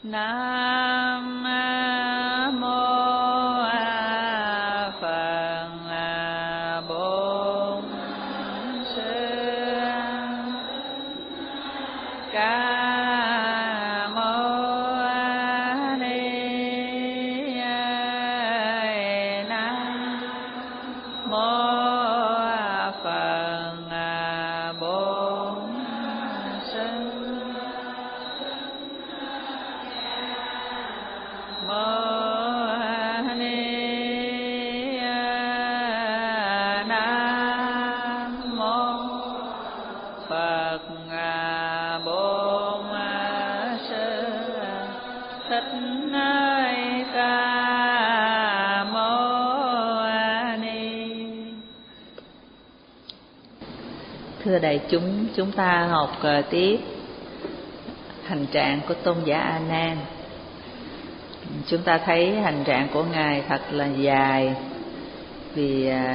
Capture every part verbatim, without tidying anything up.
Nam mô Phật Bổn Sư Ca Mâu Ni Nam mô Phật Bổn Sư Mâu Ni Nam mô Phật Bổn Sư Thích Ca Mâu Ni. Thưa đại chúng, chúng ta học uh, tiếp hành trạng của tôn giả A Nan. Chúng ta thấy hành trạng của ngài thật là dài, vì uh,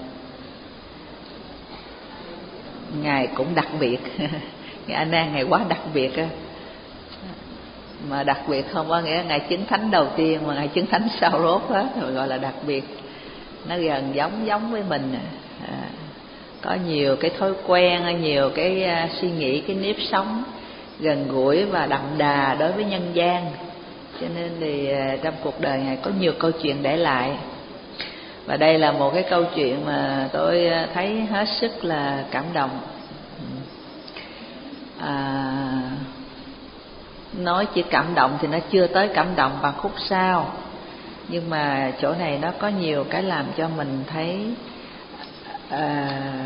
ngài cũng đặc biệt. Ngài A Nan ngài quá đặc biệt á. Mà đặc biệt không có nghĩa ngài chứng thánh đầu tiên, mà ngài chứng thánh sau rốt hết rồi gọi là đặc biệt. Nó gần giống giống với mình, à, có nhiều cái thói quen, nhiều cái uh, suy nghĩ, cái nếp sống gần gũi và đậm đà đối với nhân gian. Cho nên thì uh, trong cuộc đời ngài có nhiều câu chuyện để lại. Và đây là một cái câu chuyện mà tôi thấy hết sức là cảm động. À, nói chỉ cảm động thì nó chưa tới cảm động bằng khúc sau, nhưng mà chỗ này nó có nhiều cái làm cho mình thấy à,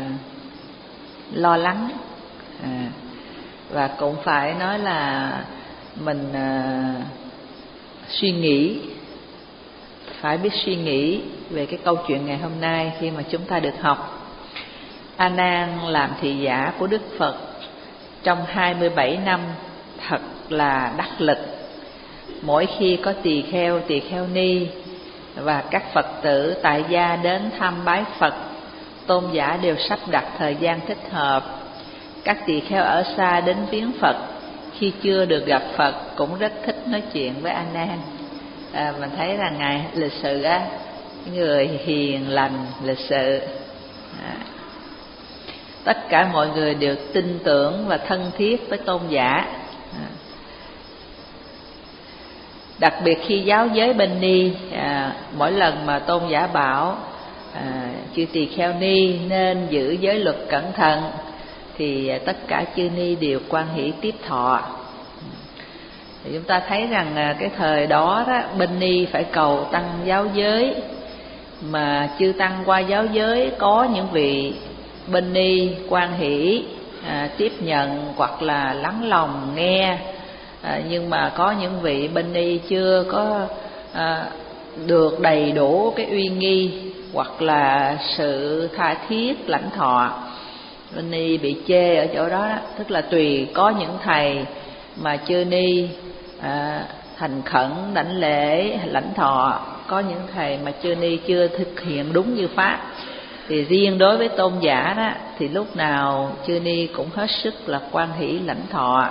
lo lắng, à, và cũng phải nói là mình à, suy nghĩ, phải biết suy nghĩ về cái câu chuyện ngày hôm nay khi mà chúng ta được học. A Nan làm thị giả của Đức Phật trong hai mươi bảy năm thật là đắc lực. Mỗi khi có tỳ kheo, tỳ kheo ni và các Phật tử tại gia đến thăm bái Phật, tôn giả đều sắp đặt thời gian thích hợp. Các tỳ kheo ở xa đến viếng Phật, khi chưa được gặp Phật cũng rất thích nói chuyện với A Nan. À, mình thấy là ngài lịch sự á, người hiền lành, lịch sự. À, tất cả mọi người đều tin tưởng và thân thiết với tôn giả. À, đặc biệt khi giáo giới bên ni, à, mỗi lần mà tôn giả bảo à, chư tỳ kheo ni nên giữ giới luật cẩn thận, thì tất cả chư ni đều quan hỷ tiếp thọ. Thì chúng ta thấy rằng cái thời đó, đó bên ni phải cầu tăng giáo giới, mà chư tăng qua giáo giới có những vị bên ni quan hỷ à, tiếp nhận hoặc là lắng lòng nghe, à, nhưng mà có những vị bên ni chưa có à, được đầy đủ cái uy nghi hoặc là sự tha thiết lãnh thọ. Bên ni bị chê ở chỗ đó, đó tức là tùy có những thầy mà chư ni à, thành khẩn đảnh lễ lãnh thọ, có những thầy mà chư ni chưa thực hiện đúng như pháp. Thì riêng đối với tôn giả đó thì lúc nào chư ni cũng hết sức là quan hỷ lãnh thọ.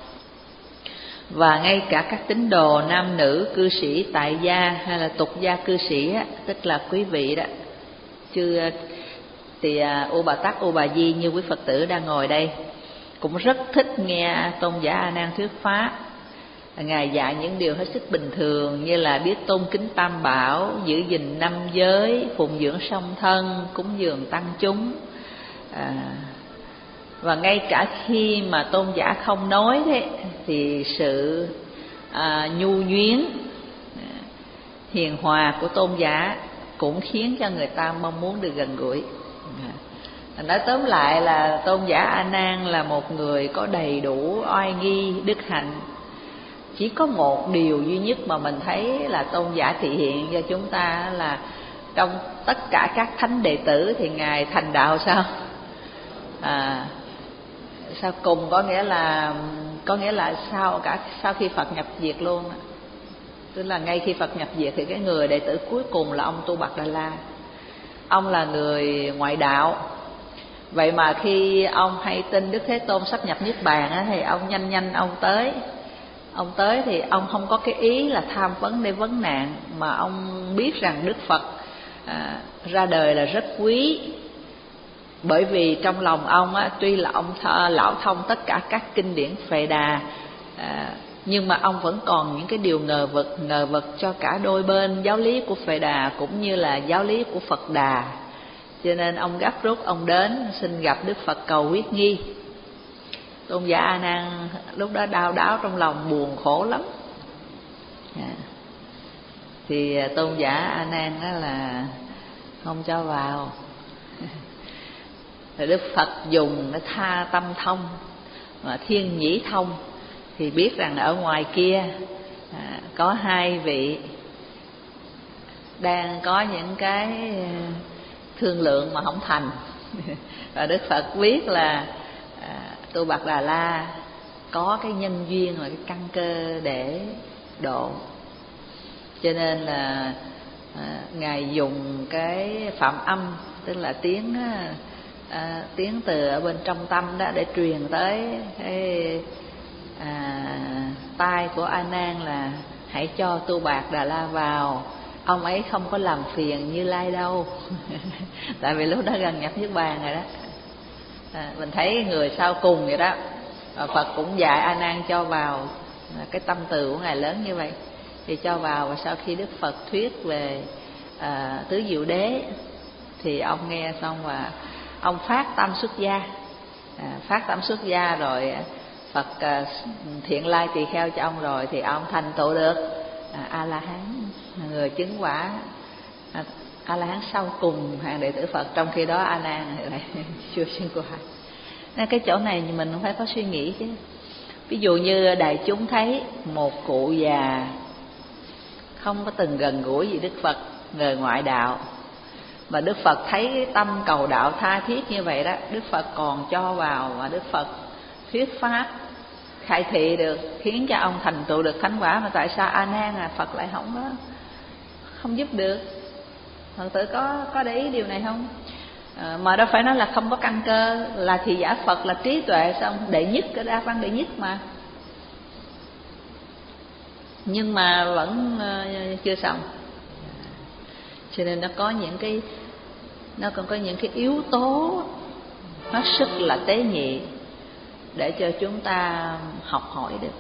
Và ngay cả các tín đồ nam nữ cư sĩ tại gia hay là tục gia cư sĩ á, tức là quý vị đó, chư thì U Bà Tắc, U Bà Di như quý Phật tử đang ngồi đây cũng rất thích nghe tôn giả A Nan thuyết pháp. Ngài dạy những điều hết sức bình thường, như là biết tôn kính tam bảo, giữ gìn năm giới, phụng dưỡng song thân, cúng dường tăng chúng. À, và ngay cả khi mà tôn giả không nói thế, thì sự à, nhu nhuyến, hiền hòa của tôn giả cũng khiến cho người ta mong muốn được gần gũi. Nói tóm lại là tôn giả A Nan là một người có đầy đủ oai nghi đức hạnh. Chỉ có một điều duy nhất mà mình thấy là tôn giả thị hiện cho chúng ta là trong tất cả các thánh đệ tử thì ngài thành đạo sao? À, sau cùng có nghĩa là có nghĩa là sau cả sau khi Phật nhập diệt luôn. Tức là ngay khi Phật nhập diệt thì cái người đệ tử cuối cùng là ông Tu Bạt Đà La. Ông là người ngoại đạo. Vậy mà khi ông hay tin Đức Thế Tôn sắp nhập Niết Bàn á, thì ông nhanh nhanh ông tới Ông tới thì ông không có cái ý là tham vấn để vấn nạn, mà ông biết rằng Đức Phật à, ra đời là rất quý. Bởi vì trong lòng ông á, tuy là ông thọ, lão thông tất cả các kinh điển Phệ Đà, à, nhưng mà ông vẫn còn những cái điều ngờ vực ngờ vực cho cả đôi bên giáo lý của Phệ Đà cũng như là giáo lý của Phật Đà. Cho nên ông gấp rút ông đến xin gặp Đức Phật cầu quyết nghi. Tôn giả A Nan lúc đó đau đáu trong lòng, buồn khổ lắm. À, thì tôn giả A Nan đó là không cho vào. Rồi Đức Phật dùng cái tha tâm thông mà thiên nhĩ thông, thì biết rằng ở ngoài kia à, có hai vị đang có những cái thương lượng mà không thành. Và Đức Phật biết là à, Tu Bạt Đà La có cái nhân duyên và cái căn cơ để độ, cho nên là à, Ngài dùng cái phạm âm, tức là tiếng à, tiếng từ ở bên trong tâm đó, để truyền tới cái à, tai của A Nan là hãy cho Tu Bạt Đà La vào, ông ấy không có làm phiền Như Lai đâu. Tại vì lúc đó gần nhập niết bàn rồi đó. À, mình thấy người sau cùng vậy đó, và Phật cũng dạy A Nan cho vào, cái tâm từ của Ngài lớn như vậy thì cho vào. Và sau khi Đức Phật thuyết về à, tứ diệu đế thì ông nghe xong và ông phát tâm xuất gia. À, phát tâm xuất gia rồi Phật à, thiện lai tỳ kheo cho ông rồi thì ông thành tựu được à, A La Hán, người chứng quả à, A La Hán sau cùng hàng đệ tử Phật. Trong khi đó A Nan lại chưa chứng quả. Nên cái chỗ này mình cũng phải có suy nghĩ chứ. Ví dụ như đại chúng thấy một cụ già không có từng gần gũi gì Đức Phật, người ngoại đạo, mà Đức Phật thấy cái tâm cầu đạo tha thiết như vậy đó, Đức Phật còn cho vào và Đức Phật thuyết pháp khai thị được, khiến cho ông thành tựu được thánh quả. Mà tại sao A Nan à Phật lại không có không giúp được? Phật tử có có để ý điều này không? À, mà đâu phải nói là không có căn cơ, là thì giả Phật là trí tuệ, xong đệ nhất, cái đa văn đệ nhất mà, nhưng mà vẫn uh, chưa xong. Cho nên nó có những cái nó còn có những cái yếu tố hết sức là tế nhị để cho chúng ta học hỏi được.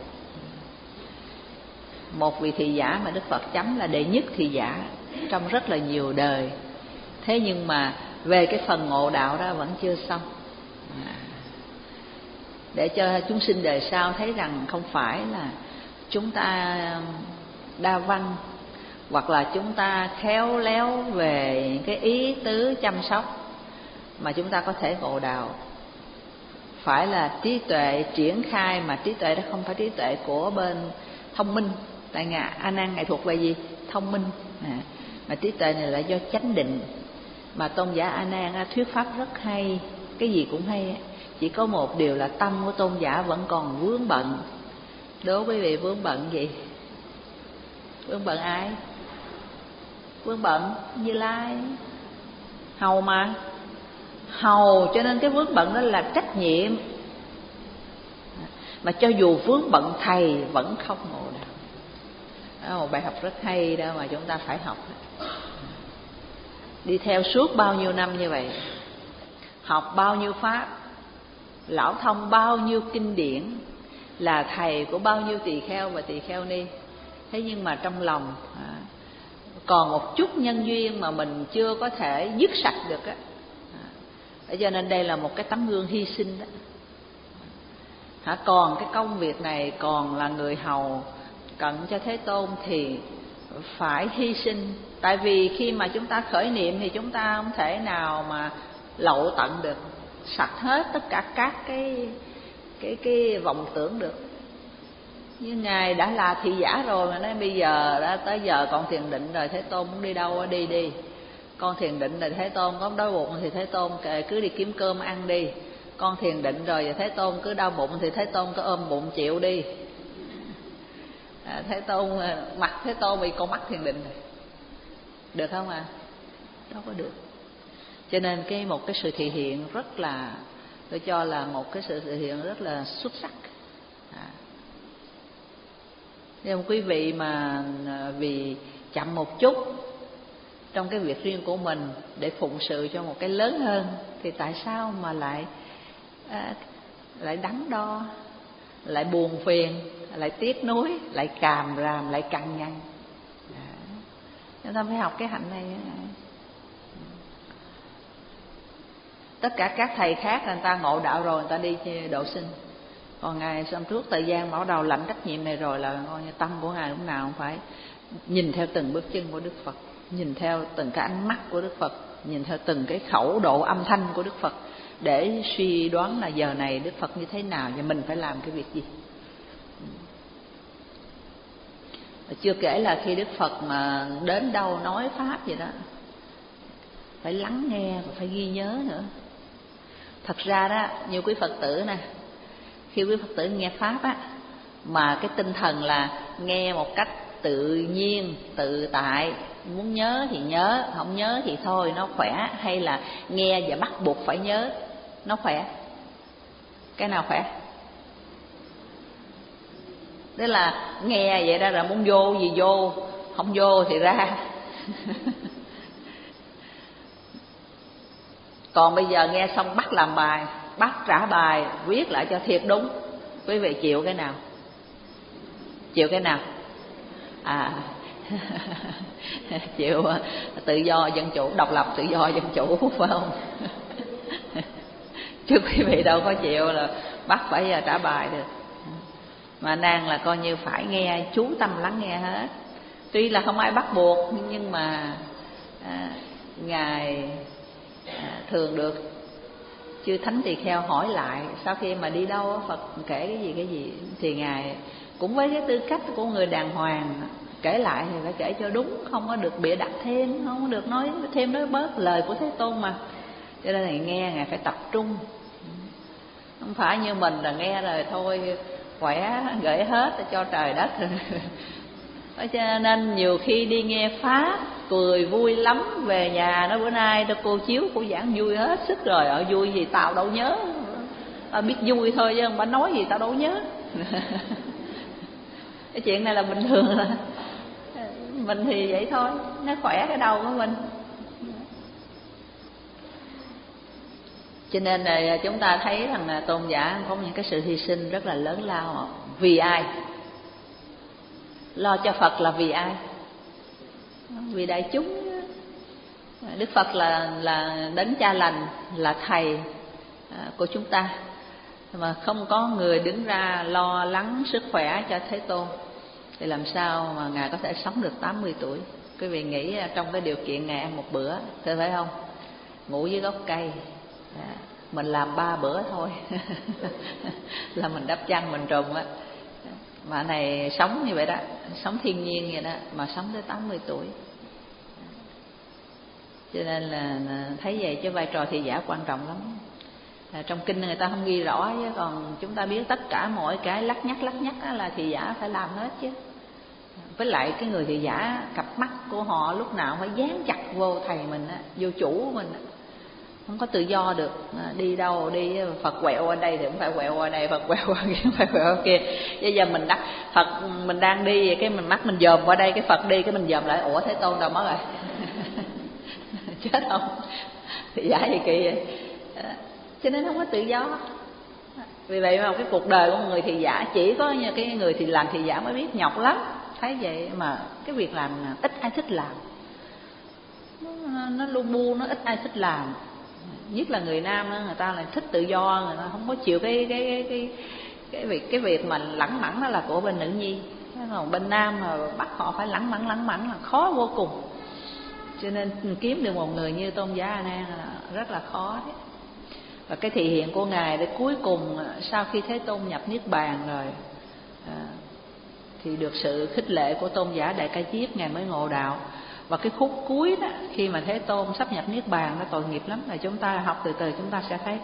Một vị thị giả mà Đức Phật chấm là đệ nhất thị giả trong rất là nhiều đời, thế nhưng mà về cái phần ngộ đạo đó vẫn chưa xong. À, để cho chúng sinh đời sau thấy rằng không phải là chúng ta đa văn hoặc là chúng ta khéo léo về cái ý tứ chăm sóc mà chúng ta có thể ngộ đạo. Phải là trí tuệ triển khai, mà trí tuệ đó không phải trí tuệ của bên thông minh. Tại ngài A Nan ngài thuộc về gì? Thông minh. À, mà trí tuệ này là do chánh định. Mà tôn giả A Nan thuyết pháp rất hay, cái gì cũng hay. Chỉ có một điều là tâm của tôn giả vẫn còn vướng bận. Đố quý vị vướng bận gì? Vướng bận ai? Vướng bận Như Lai, hầu mà, hầu. Cho nên cái vướng bận đó là trách nhiệm. Mà cho dù vướng bận thầy vẫn không ngộ đạo. Đó là một bài học rất hay đó mà chúng ta phải học. Đi theo suốt bao nhiêu năm như vậy, học bao nhiêu pháp, lão thông bao nhiêu kinh điển, là thầy của bao nhiêu tỳ kheo và tỳ kheo ni. Thế nhưng mà trong lòng à, còn một chút nhân duyên mà mình chưa có thể dứt sạch được á. À, cho nên đây là một cái tấm gương hy sinh đó. Hả, còn cái công việc này, còn là người hầu cận cho Thế Tôn thì phải hy sinh. Tại vì khi mà chúng ta khởi niệm thì chúng ta không thể nào mà lậu tận được, sạch hết tất cả các cái cái cái vọng tưởng được. Như ngài đã là thị giả rồi mà nói bây giờ đã tới giờ con thiền định rồi, Thế Tôn muốn đi đâu đi đi. Con thiền định rồi Thế Tôn có đói bụng thì Thế Tôn kệ cứ đi kiếm cơm ăn đi. Con thiền định rồi và Thế Tôn cứ đau bụng thì Thế Tôn cứ ôm bụng chịu đi. À, Thế Tôn mặt Thế Tôn bị con mắt thiền định rồi. Được không à? Đâu có được. Cho nên cái một cái sự thể hiện rất là, tôi cho là một cái sự thể hiện rất là xuất sắc. À. Nhưng quý vị mà vì chậm một chút trong cái việc riêng của mình để phụng sự cho một cái lớn hơn, thì tại sao mà lại à, lại đắn đo, lại buồn phiền, lại tiếc nuối, lại càm ràm, lại cằn nhằn? Chúng ta phải học cái hạnh này. Tất cả các thầy khác người ta ngộ đạo rồi, người ta đi độ sinh. Còn Ngài xong trước thời gian bắt đầu lãnh trách nhiệm này rồi là coi như tâm của Ngài lúc nào cũng phải nhìn theo từng bước chân của Đức Phật, nhìn theo từng cái ánh mắt của Đức Phật, nhìn theo từng cái khẩu độ âm thanh của Đức Phật, để suy đoán là giờ này Đức Phật như thế nào và mình phải làm cái việc gì. Chưa kể là khi Đức Phật mà đến đâu nói pháp gì đó phải lắng nghe và phải ghi nhớ nữa. Thật ra đó, nhiều quý Phật tử nè, khi quý Phật tử nghe pháp á, mà cái tinh thần là nghe một cách tự nhiên, tự tại, muốn nhớ thì nhớ, không nhớ thì thôi, nó khỏe, hay là nghe và bắt buộc phải nhớ, nó khỏe? Cái nào khỏe? Tức là nghe vậy ra là muốn vô gì vô, không vô thì ra. Còn bây giờ nghe xong bắt làm bài, bắt trả bài, viết lại cho thiệt đúng, quý vị chịu cái nào? Chịu cái nào? À chịu tự do dân chủ, độc lập tự do dân chủ, phải không? Chứ quý vị đâu có chịu là bắt phải trả bài được. Mà nàng là coi như phải nghe, chú tâm lắng nghe hết. Tuy là không ai bắt buộc, nhưng mà à, Ngài à, thường được chư thánh tỳ kheo hỏi lại sau khi mà đi đâu Phật kể cái gì cái gì, thì Ngài cũng với cái tư cách của người đàng hoàng kể lại thì phải kể cho đúng, không có được bịa đặt thêm, không có được nói thêm nói bớt lời của Thế Tôn mà. Cho nên là nghe Ngài phải tập trung, không phải như mình là nghe rồi thôi khỏe gửi hết cho trời đất. Cho nên nhiều khi đi nghe pháp cười vui lắm, về nhà nói bữa nay đó cô chiếu cô giảng vui hết sức rồi, ở vui gì tao đâu nhớ, à, biết vui thôi chứ bà nói gì tao đâu nhớ. Cái chuyện này là bình thường, là mình thì vậy thôi, nó khỏe cái đầu của mình. Cho nên là chúng ta thấy rằng là tôn giả có những cái sự hy sinh rất là lớn lao. Vì ai? Lo cho Phật là vì ai? Vì đại chúng. Đức Phật là là đấng cha lành, là thầy của chúng ta, mà không có người đứng ra lo lắng sức khỏe cho Thế Tôn thì làm sao mà Ngài có thể sống được tám mươi tuổi? Quý vị nghĩ trong cái điều kiện Ngài ăn một bữa, thấy phải không? Ngủ dưới gốc cây, mình làm ba bữa thôi là mình đắp chăn mình trùm á. Mà này sống như vậy đó, sống thiên nhiên vậy đó, mà sống tới tám mươi tuổi. Cho nên là thấy vậy chứ vai trò thị giả quan trọng lắm. À, trong kinh người ta không ghi rõ chứ còn chúng ta biết tất cả mọi cái lắc nhắc lắc nhắc là thị giả phải làm hết chứ. Với lại cái người thị giả, cặp mắt của họ lúc nào phải dán chặt vô thầy mình á, vô chủ của mình á, không có tự do được. À, đi đâu đi Phật quẹo qua đây thì cũng phải quẹo qua đây, Phật quẹo qua kia phải quẹo qua kia. Bây giờ mình đắc Phật mình đang đi cái mình mắt mình dòm qua đây, cái Phật đi cái mình dòm lại, ủa Thế Tôn đâu mất rồi? Chết không? Thị giả gì kỳ vậy? À, cho nên không có tự do. Vì vậy mà cái cuộc đời của một người thị giả, chỉ có như cái người thì làm thị giả mới biết nhọc lắm. Thấy vậy mà cái việc làm ít ai thích làm, nó, nó lu bu, nó ít ai thích làm. Nhất là người nam đó, người ta lại thích tự do, người ta không có chịu cái cái cái cái cái việc cái việc mà lẳng mẳng đó là của bên nữ nhi. Còn bên nam mà bắt họ phải lẳng mẳng lẳng mẳng là khó vô cùng. Cho nên kiếm được một người như Tôn giả A Nan là rất là khó đấy. Và cái thị hiện của Ngài để cuối cùng sau khi Thế Tôn nhập Niết Bàn rồi à, thì được sự khích lệ của Tôn giả Đại Ca Diếp, Ngài mới ngộ đạo. Và cái khúc cuối đó, khi mà Thế Tôn sắp nhập Niết Bàn, nó tội nghiệp lắm, là chúng ta học từ từ chúng ta sẽ thấy.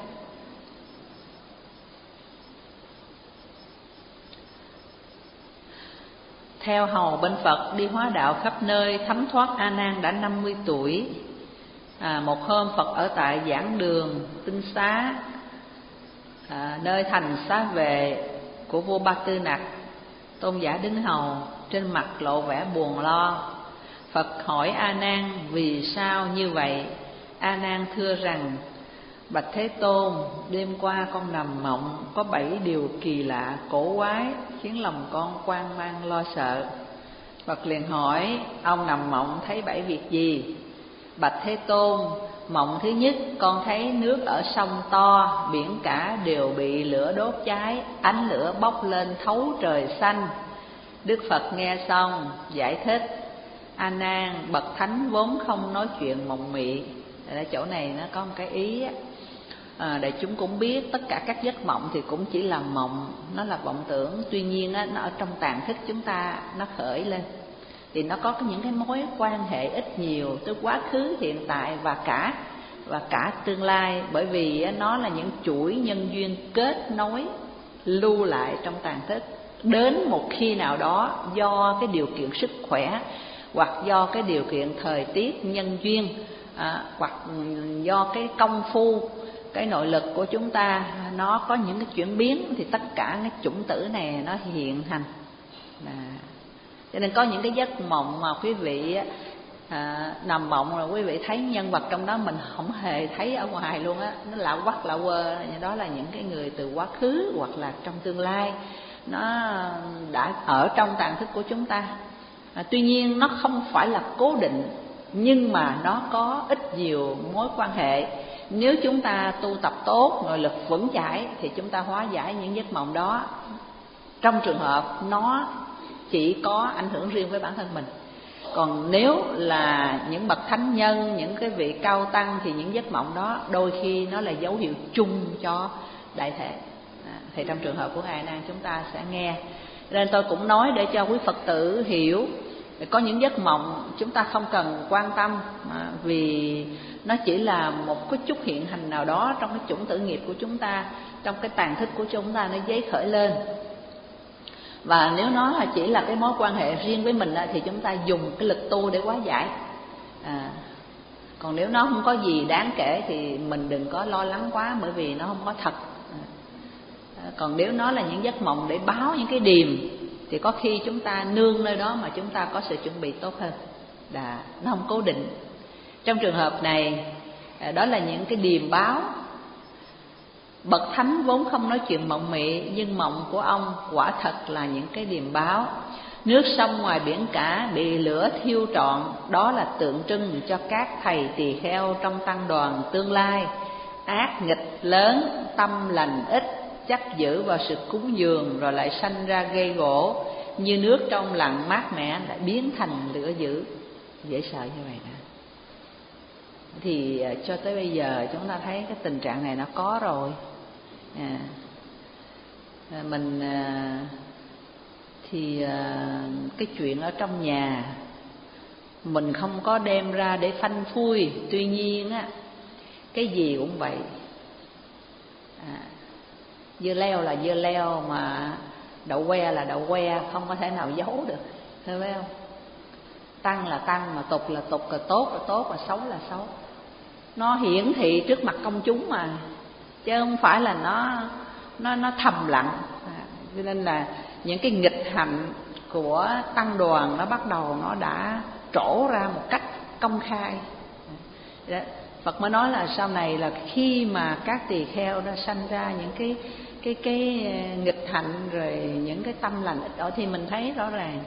Theo hầu bên Phật đi hóa đạo khắp nơi, thấm thoát A Nan đã năm mươi tuổi. À, một hôm Phật ở tại giảng đường Tinh Xá, à, nơi thành xá vệ của vua Ba Tư Nặc. Tôn giả đứng hầu, trên mặt lộ vẻ buồn lo. Phật hỏi A Nan vì sao như vậy? A Nan thưa rằng: Bạch Thế Tôn, đêm qua con nằm mộng, có bảy điều kỳ lạ cổ quái khiến lòng con hoang mang lo sợ. Phật liền hỏi: ông nằm mộng thấy bảy việc gì? Bạch Thế Tôn, mộng thứ nhất, con thấy nước ở sông to, biển cả đều bị lửa đốt cháy, ánh lửa bốc lên thấu trời xanh. Đức Phật nghe xong giải thích: A Nan, bậc thánh vốn không nói chuyện mộng mị. Ở chỗ này nó có một cái ý á, à, để chúng cũng biết tất cả các giấc mộng thì cũng chỉ là mộng, nó là vọng tưởng. Tuy nhiên á, nó ở trong tàng thức chúng ta nó khởi lên thì nó có những cái mối quan hệ ít nhiều tới quá khứ, hiện tại và cả và cả tương lai, bởi vì nó là những chuỗi nhân duyên kết nối lưu lại trong tàng thức. Đến một khi nào đó do cái điều kiện sức khỏe, hoặc do cái điều kiện thời tiết nhân duyên, à, hoặc do cái công phu, cái nội lực của chúng ta nó có những cái chuyển biến, thì tất cả cái chủng tử này nó hiện hành. à, cho nên có những cái giấc mộng mà quý vị à, nằm mộng rồi quý vị thấy nhân vật trong đó mình không hề thấy ở ngoài luôn á, nó lạ quắc lạ quơ. Đó là những cái người từ quá khứ hoặc là trong tương lai, nó đã ở trong tàng thức của chúng ta. à, tuy nhiên nó không phải là cố định, nhưng mà nó có ít nhiều mối quan hệ. Nếu chúng ta tu tập tốt, nội lực vững chãi thì chúng ta hóa giải những giấc mộng đó. Trong trường hợp nó chỉ có ảnh hưởng riêng với bản thân mình. Còn nếu là những bậc thánh nhân, những cái vị cao tăng thì những giấc mộng đó đôi khi nó là dấu hiệu chung cho đại thể. à, Thì trong trường hợp của A Nan chúng ta sẽ nghe. Nên tôi cũng nói để cho quý Phật tử hiểu, có những giấc mộng chúng ta không cần quan tâm, à, vì nó chỉ là một cái chút hiện hành nào đó trong cái chủng tử nghiệp của chúng ta, trong cái tàng thức của chúng ta nó dấy khởi lên. Và nếu nó là chỉ là cái mối quan hệ riêng với mình thì chúng ta dùng cái lực tu để hóa giải. à, Còn nếu nó không có gì đáng kể thì mình đừng có lo lắng quá, bởi vì nó không có thật. à, Còn nếu nó là những giấc mộng để báo những cái điềm thì có khi chúng ta nương nơi đó mà chúng ta có sự chuẩn bị tốt hơn. Đã, nó không cố định. Trong trường hợp này, đó là những cái điềm báo. Bậc thánh vốn không nói chuyện mộng mị, nhưng mộng của ông quả thật là những cái điềm báo. Nước sông ngoài biển cả bị lửa thiêu trọn, đó là tượng trưng cho các thầy tỳ kheo trong tăng đoàn tương lai. Ác nghịch lớn, tâm lành ít, chấp giữ vào sự cúng dường rồi lại sanh ra gây gỗ, như nước trong lặng mát mẻ lại biến thành lửa dữ. Dễ sợ như vậy đó. Thì cho tới bây giờ chúng ta thấy cái tình trạng này nó có rồi. à, Mình thì cái chuyện ở trong nhà mình không có đem ra để phanh phui. Tuy nhiên á, cái gì cũng vậy. à, Dưa leo là dưa leo, mà đậu que là đậu que, không có thể nào giấu được, thấy không? Tăng là tăng, mà tục là tục, là tốt là tốt, là xấu là xấu. Nó hiển thị trước mặt công chúng mà, chứ không phải là nó nó nó thầm lặng. à, Cho nên là những cái nghịch hành của tăng đoàn nó bắt đầu nó đã trổ ra một cách công khai. à, Phật mới nói là sau này là khi mà các tỳ kheo nó sanh ra những cái cái cái nghịch hạnh rồi những cái tâm lành ít ỏi thì mình thấy rõ ràng.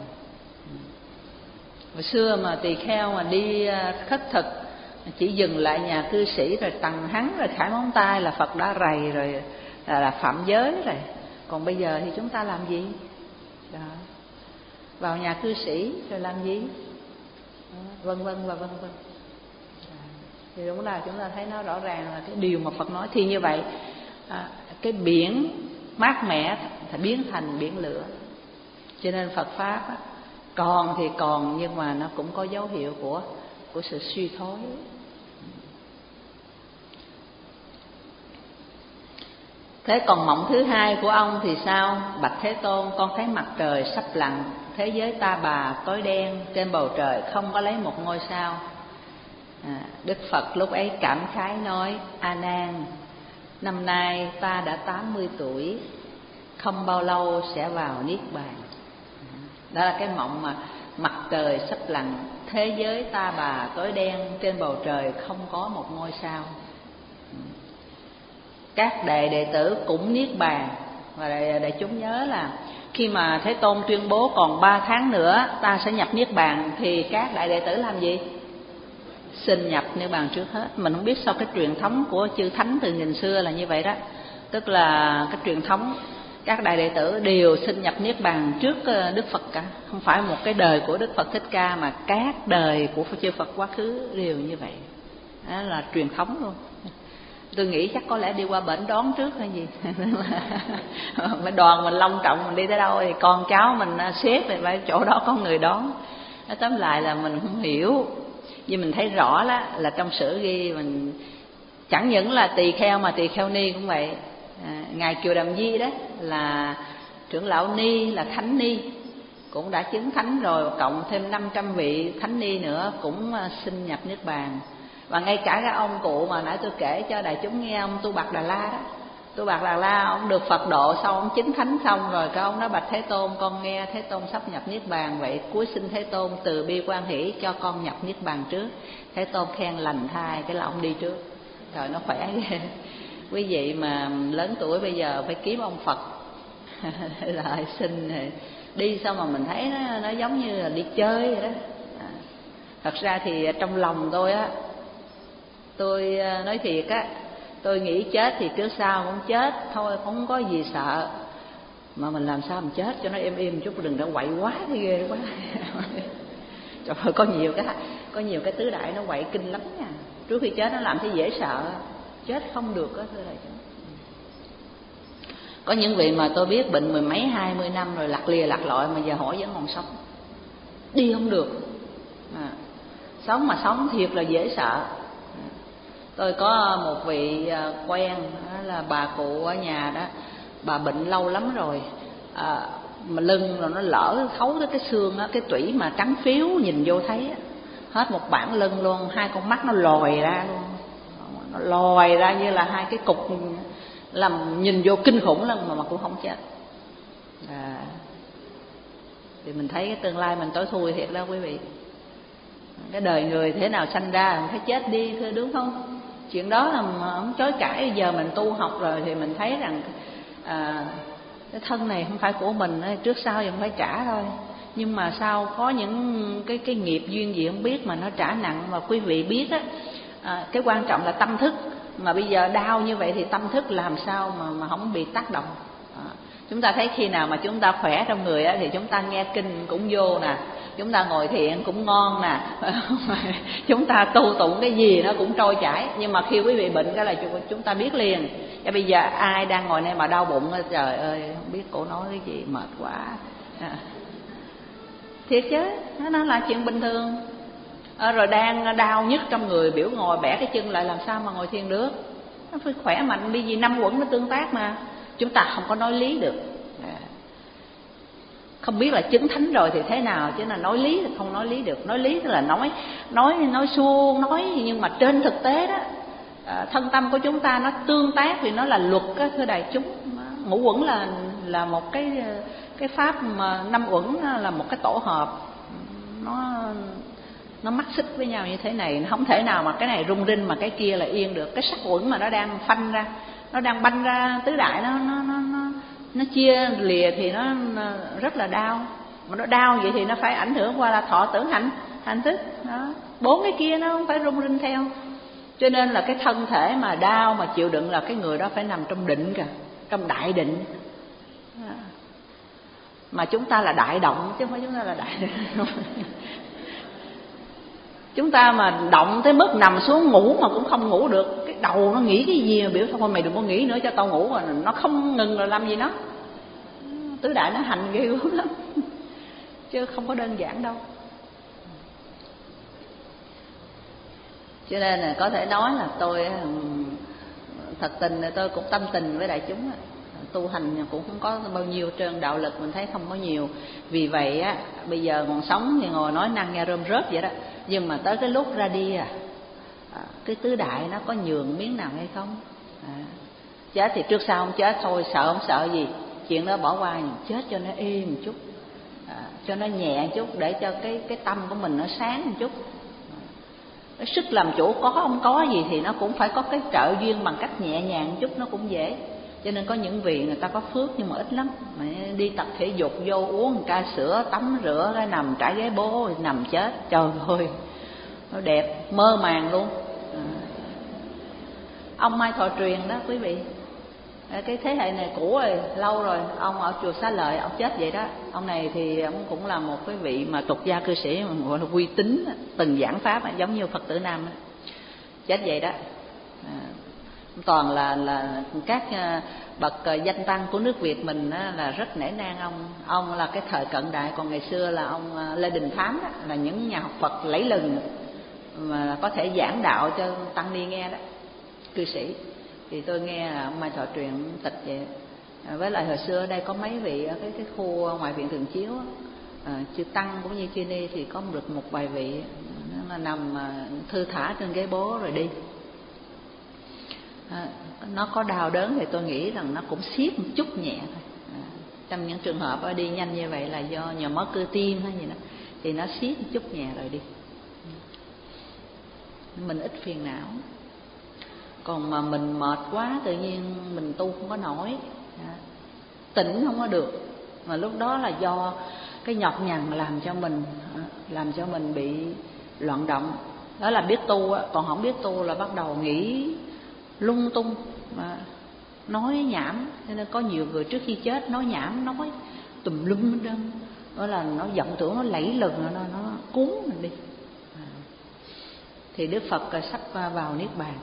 Hồi xưa mà tỳ kheo mà đi khất thực chỉ dừng lại nhà cư sĩ rồi tằng hắn rồi khải móng tay là Phật đã rầy rồi, là, là phạm giới rồi. Còn bây giờ thì chúng ta làm gì? Đó. Vào nhà cư sĩ rồi làm gì? Đó. Vân vân và vân vân. Thì đúng là chúng ta thấy nó rõ ràng là cái điều mà Phật nói. Thì như vậy, à, cái biển mát mẻ phải biến thành biển lửa. Cho nên Phật Pháp á, còn thì còn, nhưng mà nó cũng có dấu hiệu của của sự suy thoái. Thế còn mộng thứ hai của ông thì sao? Bạch Thế Tôn, con thấy mặt trời sắp lặn, thế giới ta bà tối đen, trên bầu trời không có lấy một ngôi sao. à, Đức Phật lúc ấy cảm khái nói: A Nan, năm nay ta đã tám mươi tuổi, không bao lâu sẽ vào Niết Bàn. Đó là cái mộng mà mặt trời sắp lặn, thế giới ta bà tối đen, trên bầu trời không có một ngôi sao. Các đệ đệ tử cũng niết bàn. Và đại, đại chúng nhớ là khi mà Thế Tôn tuyên bố còn ba tháng nữa ta sẽ nhập niết bàn, thì các đại đệ tử làm gì? Xin nhập niết bàn trước hết. Mình không biết sao cái truyền thống của chư thánh từ nghìn xưa là như vậy đó. Tức là cái truyền thống các đại đệ tử đều xin nhập niết bàn trước Đức Phật cả. Không phải một cái đời của Đức Phật Thích Ca, mà các đời của chư Phật quá khứ đều như vậy. Đó là truyền thống luôn. Tôi nghĩ chắc có lẽ đi qua bển đón trước hay gì. Cái đoàn mình long trọng, mình đi tới đâu thì con cháu mình xếp thì phải chỗ đó có người đón. Tóm lại là mình không hiểu, nhưng mình thấy rõ là, là trong sử ghi mình chẳng những là tỳ kheo mà tỳ kheo ni cũng vậy. À, ngài Kiều Đàm Di đó là trưởng lão ni, là thánh ni, cũng đã chứng thánh rồi, cộng thêm năm trăm vị thánh ni nữa cũng xin nhập niết bàn. Và ngay cả cái ông cụ mà nãy tôi kể cho đại chúng nghe, ông Tu Bạc Đà La đó, Tu Bạc Đà La ông được Phật độ, sau ông chứng thánh xong rồi cái ông nói bạch Thế Tôn, con nghe Thế Tôn sắp nhập niết bàn, vậy cuối xin Thế Tôn từ bi quan hỷ cho con nhập niết bàn trước. Thế Tôn khen lành thai, cái là ông đi trước. Trời, nó khỏe ghê. Quý vị mà lớn tuổi bây giờ phải kiếm ông Phật lại xin đi, xong mà mình thấy nó, nó giống như là đi chơi vậy đó. À, thật ra thì trong lòng tôi á, tôi nói thiệt á, tôi nghĩ chết thì trước sau cũng chết thôi, không có gì sợ. Mà mình làm sao mình chết cho nó êm êm chút, đừng có quậy quá thì ghê quá. Trời ơi, có nhiều cái có nhiều cái tứ đại nó quậy kinh lắm nha. Trước khi chết nó làm thấy dễ sợ, chết không được đó, thưa đại chúng. Có những vị mà tôi biết bệnh mười mấy hai mươi năm rồi lặt lìa lặt lọi mà giờ hỏi vẫn còn sống, đi không được. À, sống mà sống thiệt là dễ sợ. Tôi có một vị quen là bà cụ ở nhà đó, bà bệnh lâu lắm rồi, à, mà lưng rồi nó lỡ thấu tới cái xương á, cái tủy mà trắng phiếu nhìn vô thấy á, hết một bản lưng luôn, hai con mắt nó lòi ra luôn, nó lòi ra như là hai cái cục, làm nhìn vô kinh khủng lắm mà mà cũng không chết. À, thì mình thấy cái tương lai mình tối thui thiệt đó quý vị. Cái đời người thế nào sanh ra mình phải chết đi, thưa, đúng không? Chuyện đó là không chối cãi. Giờ mình tu học rồi thì mình thấy rằng à, cái thân này không phải của mình, trước sau thì không phải trả thôi. Nhưng mà sao có những cái cái nghiệp duyên gì không biết mà nó trả nặng. Mà quý vị biết á, à, cái quan trọng là tâm thức. Mà bây giờ đau như vậy thì tâm thức làm sao mà mà không bị tác động. À, chúng ta thấy khi nào mà chúng ta khỏe trong người á, thì chúng ta nghe kinh cũng vô nè, chúng ta ngồi thiện cũng ngon nè, chúng ta tu tụng cái gì nó cũng trôi chảy. Nhưng mà khi quý vị bệnh cái là chúng ta biết liền. Và bây giờ ai đang ngồi đây mà đau bụng, trời ơi không biết cổ nói cái gì, mệt quá. À, thiệt chứ, nó là chuyện bình thường. À, rồi đang đau nhức trong người, biểu ngồi bẻ cái chân lại làm sao mà ngồi thiền được. Nó phải khỏe mạnh, bởi vì năm uẩn nó tương tác mà. Chúng ta không có nói lý được. À, không biết là chứng thánh rồi thì thế nào, chứ là nói lý thì không nói lý được. Nói lý tức là nói nói nói suông, nói nhưng mà trên thực tế đó, à, thân tâm của chúng ta nó tương tác vì nó là luật đó, thưa đại chúng. Ngũ uẩn là là một cái cái pháp mà năm uẩn là một cái tổ hợp, nó nó mắc xích với nhau như thế này, không thể nào mà cái này rung rinh mà cái kia là yên được. Cái sắc uẩn mà nó đang phanh ra, nó đang banh ra tứ đại, nó nó nó nó nó chia lìa thì nó, nó rất là đau. Mà nó đau vậy thì nó phải ảnh hưởng qua là thọ tưởng hành hành thức đó. Bốn cái kia nó không phải rung rinh theo. Cho nên là cái thân thể mà đau mà chịu đựng là cái người đó phải nằm trong định kìa, trong đại định. Mà chúng ta là đại động chứ không phải chúng ta là đại định. Chúng ta mà động tới mức nằm xuống ngủ mà cũng không ngủ được, cái đầu nó nghĩ cái gì mà biểu thôi mày đừng có nghĩ nữa cho tao ngủ, mà nó không ngừng rồi làm gì nó. Tứ đại nó hành ghê gớm lắm, chứ không có đơn giản đâu. Cho nên là có thể nói là tôi thật tình là tôi cũng tâm tình với đại chúng. Tu hành cũng không có bao nhiêu trơn, đạo lực mình thấy không có nhiều. Vì vậy á, bây giờ còn sống thì ngồi nói năng nghe rơm rớp vậy đó. Nhưng mà tới cái lúc ra đi à, cái tứ đại nó có nhường miếng nào hay không? À, chết thì trước sau không chết thôi, sợ không sợ gì, chuyện đó bỏ qua, chết cho nó êm một chút. À, cho nó nhẹ chút, để cho cái cái tâm của mình nó sáng một chút. Cái sức làm chủ có không có gì thì nó cũng phải có cái trợ duyên bằng cách nhẹ nhàng một chút nó cũng dễ. Cho nên có những vị người ta có phước nhưng mà ít lắm. Mà đi tập thể dục vô uống một ca sữa, tắm rửa, cái nằm trải ghế bố nằm chết. Trời ơi, nó đẹp mơ màng luôn. À. Ông Mai Thọ Truyền đó quý vị, cái thế hệ này cũ rồi, lâu rồi. Ông ở chùa Xá Lợi, ông chết vậy đó. Ông này thì ông cũng là một cái vị mà tục gia cư sĩ mà gọi là uy tín, từng giảng pháp giống như Phật tử Nam đó. Chết vậy đó. À, toàn là là các bậc danh tăng của nước Việt mình á, là rất nể nang ông. Ông là cái thời cận đại, còn ngày xưa là ông Lê Đình Thám đó, là những nhà học Phật lẫy lừng mà có thể giảng đạo cho tăng ni nghe đó, cư sĩ. Thì tôi nghe là ông Mai Thọ Truyền tịch vậy. À, với lại hồi xưa ở đây có mấy vị ở cái cái khu ngoại viện Thường Chiếu á, à, chư tăng cũng như chư ni thì có được một vài vị nó nằm thư thả trên ghế bố rồi đi. À, nó có đau đớn thì tôi nghĩ rằng nó cũng siết một chút nhẹ thôi. À, trong những trường hợp ở đi nhanh như vậy là do nhồi máu cơ tim hay gì đó, thì nó siết một chút nhẹ rồi đi. Mình ít phiền não. Còn mà mình mệt quá tự nhiên mình tu không có nổi, à, tỉnh không có được. Mà lúc đó là do cái nhọc nhằn làm cho mình làm cho mình bị loạn động. Đó là biết tu á, còn không biết tu là bắt đầu nghĩ lung tung mà nói nhảm. Cho nên có nhiều người trước khi chết nói nhảm, nói tùm lum hết trơn. Đó là nó vọng tưởng nó lẫy lừng, nó nó cuốn mình đi. À, thì Đức Phật sắp vào niết bàn,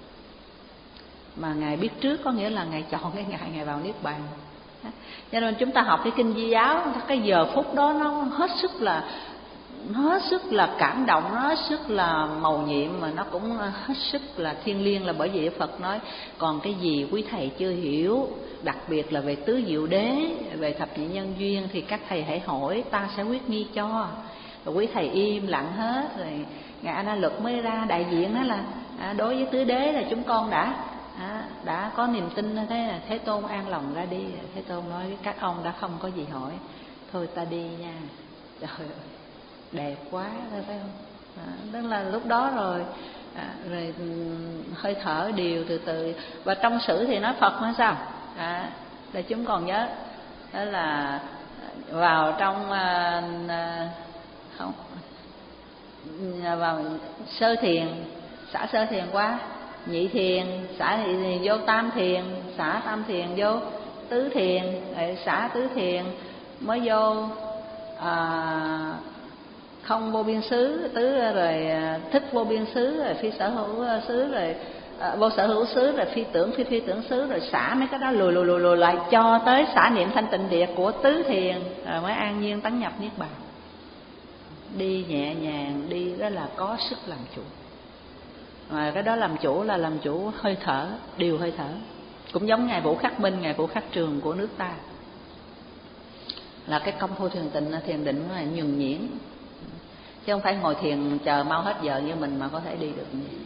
mà Ngài biết trước, có nghĩa là Ngài chọn cái ngày Ngài vào niết bàn. Cho nên chúng ta học cái kinh Di Giáo, cái giờ phút đó nó hết sức là nó hết sức là cảm động, nó hết sức là mầu nhiệm, mà nó cũng hết sức là thiêng liêng. Là bởi vì Phật nói còn cái gì quý thầy chưa hiểu, đặc biệt là về tứ diệu đế, về thập nhị nhân duyên, thì các thầy hãy hỏi, ta sẽ quyết nghi cho. Rồi quý thầy im lặng hết. Rồi Ngài A Nan Luật mới ra đại diện, đó là à, đối với tứ đế là chúng con đã À, đã có niềm tin thế là Thế Tôn an lòng ra đi. Thế Tôn nói với các ông đã không có gì hỏi, thôi ta đi nha. Trời ơi, đẹp quá phải không? À, tức là lúc đó rồi, à, rồi hơi thở đều từ từ. Và trong sử thì nói Phật nói sao? À, là chúng còn nhớ đó là vào trong à, không vào sơ thiền, xả sơ thiền qua nhị thiền, xả nhị thiền vô tam thiền, xả tam thiền vô tứ thiền, xả tứ thiền mới vô à, không vô biên xứ tứ, rồi thức vô biên xứ, rồi phi sở hữu xứ, rồi à, vô sở hữu xứ, rồi phi tưởng phi phi tưởng xứ, rồi xả mấy cái đó lùi lùi lùi lùi lại cho tới xả niệm thanh tịnh địa của tứ thiền, rồi mới an nhiên tấn nhập niết bàn. Đi nhẹ nhàng, đi đó là có sức làm chủ. Mà cái đó làm chủ là làm chủ hơi thở, điều hơi thở. Cũng giống Ngài Vũ Khắc Minh, Ngài Vũ Khắc Trường của nước ta, là cái công phu thiền tịnh, thiền định là nhuần nhuyễn, chứ không phải ngồi thiền chờ mau hết giờ như mình mà có thể đi được.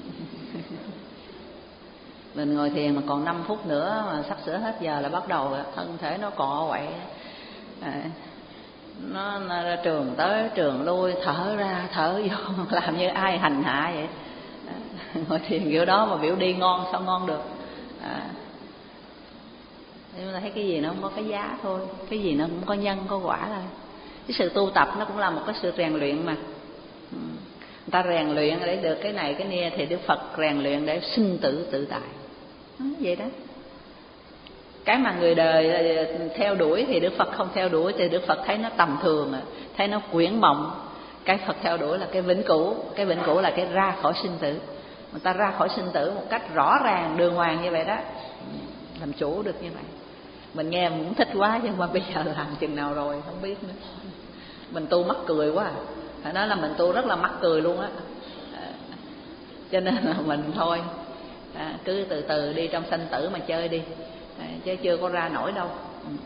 Mình ngồi thiền mà còn năm phút nữa mà sắp sửa hết giờ là bắt đầu thân thể nó cọ quậy, à, nó, nó trường tới trường lui, thở ra thở vô, làm như ai hành hạ vậy. Ngồi thiền kiểu đó mà biểu đi ngon sao ngon được. À, nhưng mà thấy cái gì nó không có cái giá thôi, cái gì nó cũng có nhân có quả thôi. Cái sự tu tập nó cũng là một cái sự rèn luyện mà. Người ta rèn luyện để được cái này cái kia, thì Đức Phật rèn luyện để sinh tử tự tại. Vậy đó. Cái mà người đời theo đuổi thì Đức Phật không theo đuổi, thì Đức Phật thấy nó tầm thường, thấy nó quyển mộng. Cái Phật theo đuổi là cái vĩnh cửu, cái vĩnh cửu là cái ra khỏi sinh tử. Người ta ra khỏi sinh tử một cách rõ ràng đường hoàng như vậy đó, làm chủ được như vậy. Mình nghe mình cũng thích quá, nhưng mà bây giờ làm chừng nào rồi không biết nữa. Mình tu mắc cười quá, phải nói là mình tu rất là mắc cười luôn á. À, cho nên là mình thôi, à, cứ từ từ đi trong sanh tử mà chơi đi, à, chứ chưa có ra nổi đâu.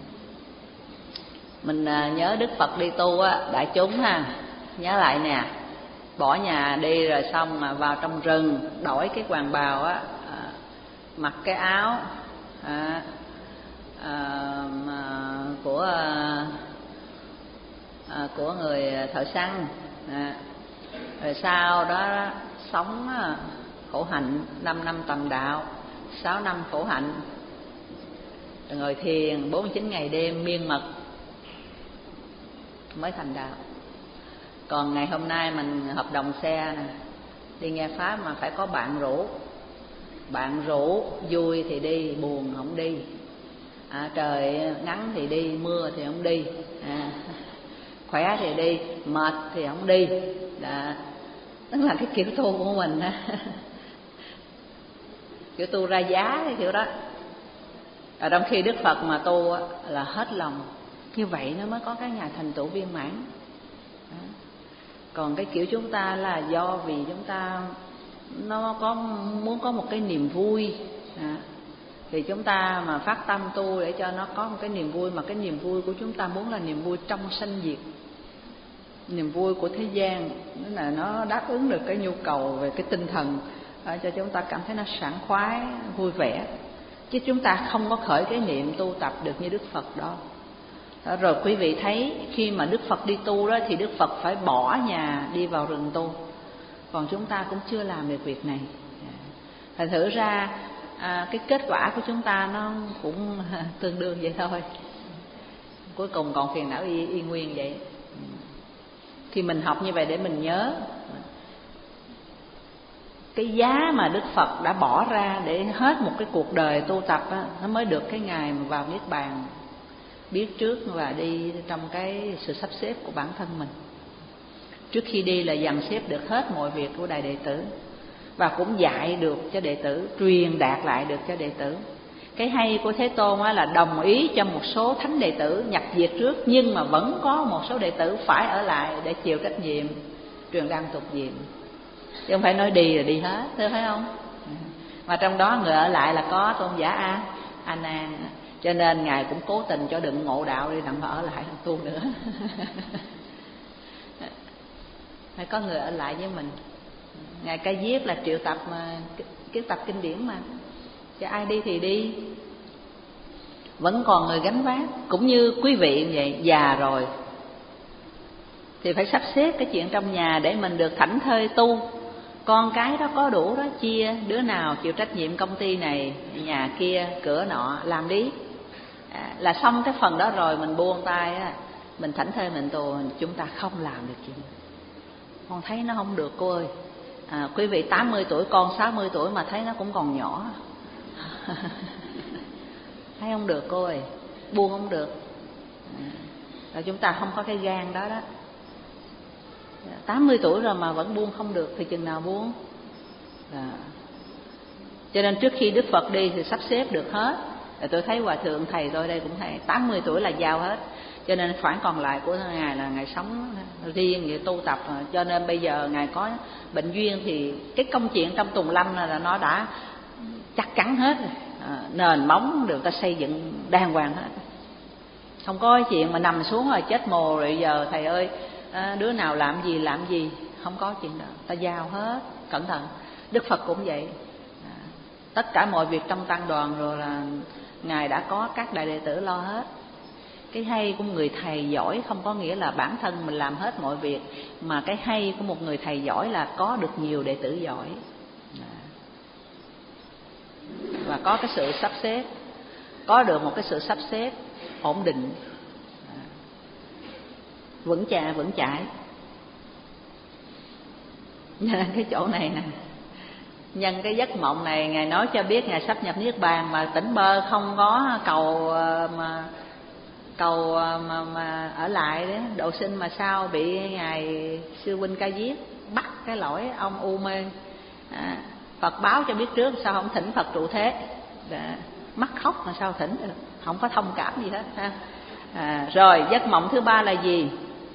Mình à, nhớ Đức Phật đi tu á, đại chúng ha, nhớ lại nè, bỏ nhà đi rồi xong mà vào trong rừng, đổi cái hoàng bào á, à, mặc cái áo à, à, mà của à, à, của người thợ săn. À, rồi sau đó sống khổ hạnh năm năm tầm đạo, sáu năm khổ hạnh, rồi ngồi thiền bốn mươi chín ngày đêm miên mật mới thành đạo. Còn ngày hôm nay mình hợp đồng xe nè, đi nghe pháp mà phải có bạn rủ, bạn rủ vui thì đi, buồn không đi. À, trời nắng thì đi, mưa thì không đi. À, khỏe thì đi, mệt thì không đi. Đó, tức là cái kiểu tu của mình đó. Kiểu tu ra giá cái kiểu đó. Ở trong khi Đức Phật mà tu là hết lòng, như vậy nó mới có cái ngày thành tựu viên mãn. Đó. Còn cái kiểu chúng ta là do vì chúng ta nó có muốn có một cái niềm vui. Đó. Thì chúng ta mà phát tâm tu để cho nó có một cái niềm vui, mà cái niềm vui của chúng ta muốn là niềm vui trong sanh diệt, niềm vui của thế gian, tức là nó đáp ứng được cái nhu cầu về cái tinh thần, cho chúng ta cảm thấy nó sảng khoái, vui vẻ. Chứ chúng ta không có khởi cái niệm tu tập được như Đức Phật đó. Đó, rồi quý vị thấy khi mà Đức Phật đi tu đó thì Đức Phật phải bỏ nhà đi vào rừng tu. Còn chúng ta cũng chưa làm được việc này. Thành thử ra à, cái kết quả của chúng ta nó cũng tương đương vậy thôi. Cuối cùng còn phiền não y, y nguyên vậy. Thì mình học như vậy để mình nhớ cái giá mà Đức Phật đã bỏ ra để hết một cái cuộc đời tu tập á, nó mới được cái ngày mà vào Niết Bàn, biết trước và đi trong cái sự sắp xếp của bản thân mình. Trước khi đi là dàn xếp được hết mọi việc của đại đệ tử, và cũng dạy được cho đệ tử, truyền đạt lại được cho đệ tử. Cái hay của Thế Tôn á là đồng ý cho một số thánh đệ tử nhập diệt trước, nhưng mà vẫn có một số đệ tử phải ở lại để chịu trách nhiệm truyền đăng tục diệm, chứ không phải nói đi là đi hết, thấy không? Mà trong đó người ở lại là có Tôn giả A A Nan, cho nên ngài cũng cố tình cho đừng ngộ đạo đi, đặng ở lại tu nữa. Phải có người ở lại với mình. Ngài Ca Diếp là triệu tập mà cái tập kinh điển mà, cho ai đi thì đi, vẫn còn người gánh vác. Cũng như quý vị vậy, già rồi thì phải sắp xếp cái chuyện trong nhà để mình được thảnh thơi tu. Con cái đó có đủ đó, chia đứa nào chịu trách nhiệm công ty này, nhà kia, cửa nọ, làm đi. À, là xong cái phần đó rồi mình buông tay á, mình thảnh thơi mình tu, chúng ta không làm được chuyện. Con thấy nó không được cô ơi. À, quý vị tám mươi tuổi, con sáu mươi tuổi mà thấy nó cũng còn nhỏ. Thấy không được cô ơi, buông không được. À, rồi chúng ta không có cái gan đó đó. Tám mươi tuổi rồi mà vẫn buông không được thì chừng nào buông. À, cho nên trước khi Đức Phật đi thì sắp xếp được hết. Rồi tôi thấy hòa thượng thầy tôi đây cũng thầy tám mươi tuổi là giao hết, cho nên khoảng còn lại của ngài là ngài sống riêng vậy tu tập. Cho nên bây giờ ngài có bệnh duyên thì cái công chuyện trong Tùng Lâm là nó đã chắc chắn hết rồi. À, nền móng được ta xây dựng đàng hoàng hết, không có chuyện mà nằm xuống rồi chết mồ rồi giờ thầy ơi à, đứa nào làm gì làm gì, không có chuyện đó, ta giao hết cẩn thận. Đức Phật cũng vậy. À, tất cả mọi việc trong tăng đoàn rồi là ngài đã có các đại đệ tử lo hết. Cái hay của người thầy giỏi không có nghĩa là bản thân mình làm hết mọi việc, mà cái hay của một người thầy giỏi là có được nhiều đệ tử giỏi. À, và có cái sự sắp xếp, có được một cái sự sắp xếp ổn định, à, vững chãi vững chãi. Cái chỗ này nè, nhân cái giấc mộng này ngài nói cho biết ngài sắp nhập niết bàn, mà tỉnh bơ không có cầu mà cầu mà, mà ở lại đấy độ sinh, mà sao bị ngài sư huynh Ca Diếp bắt cái lỗi ông u mê. À, Phật báo cho biết trước, sao không thỉnh Phật trụ thế? Đã, mắc khóc mà sao thỉnh được, không có thông cảm gì hết ha. À, rồi giấc mộng thứ ba là gì?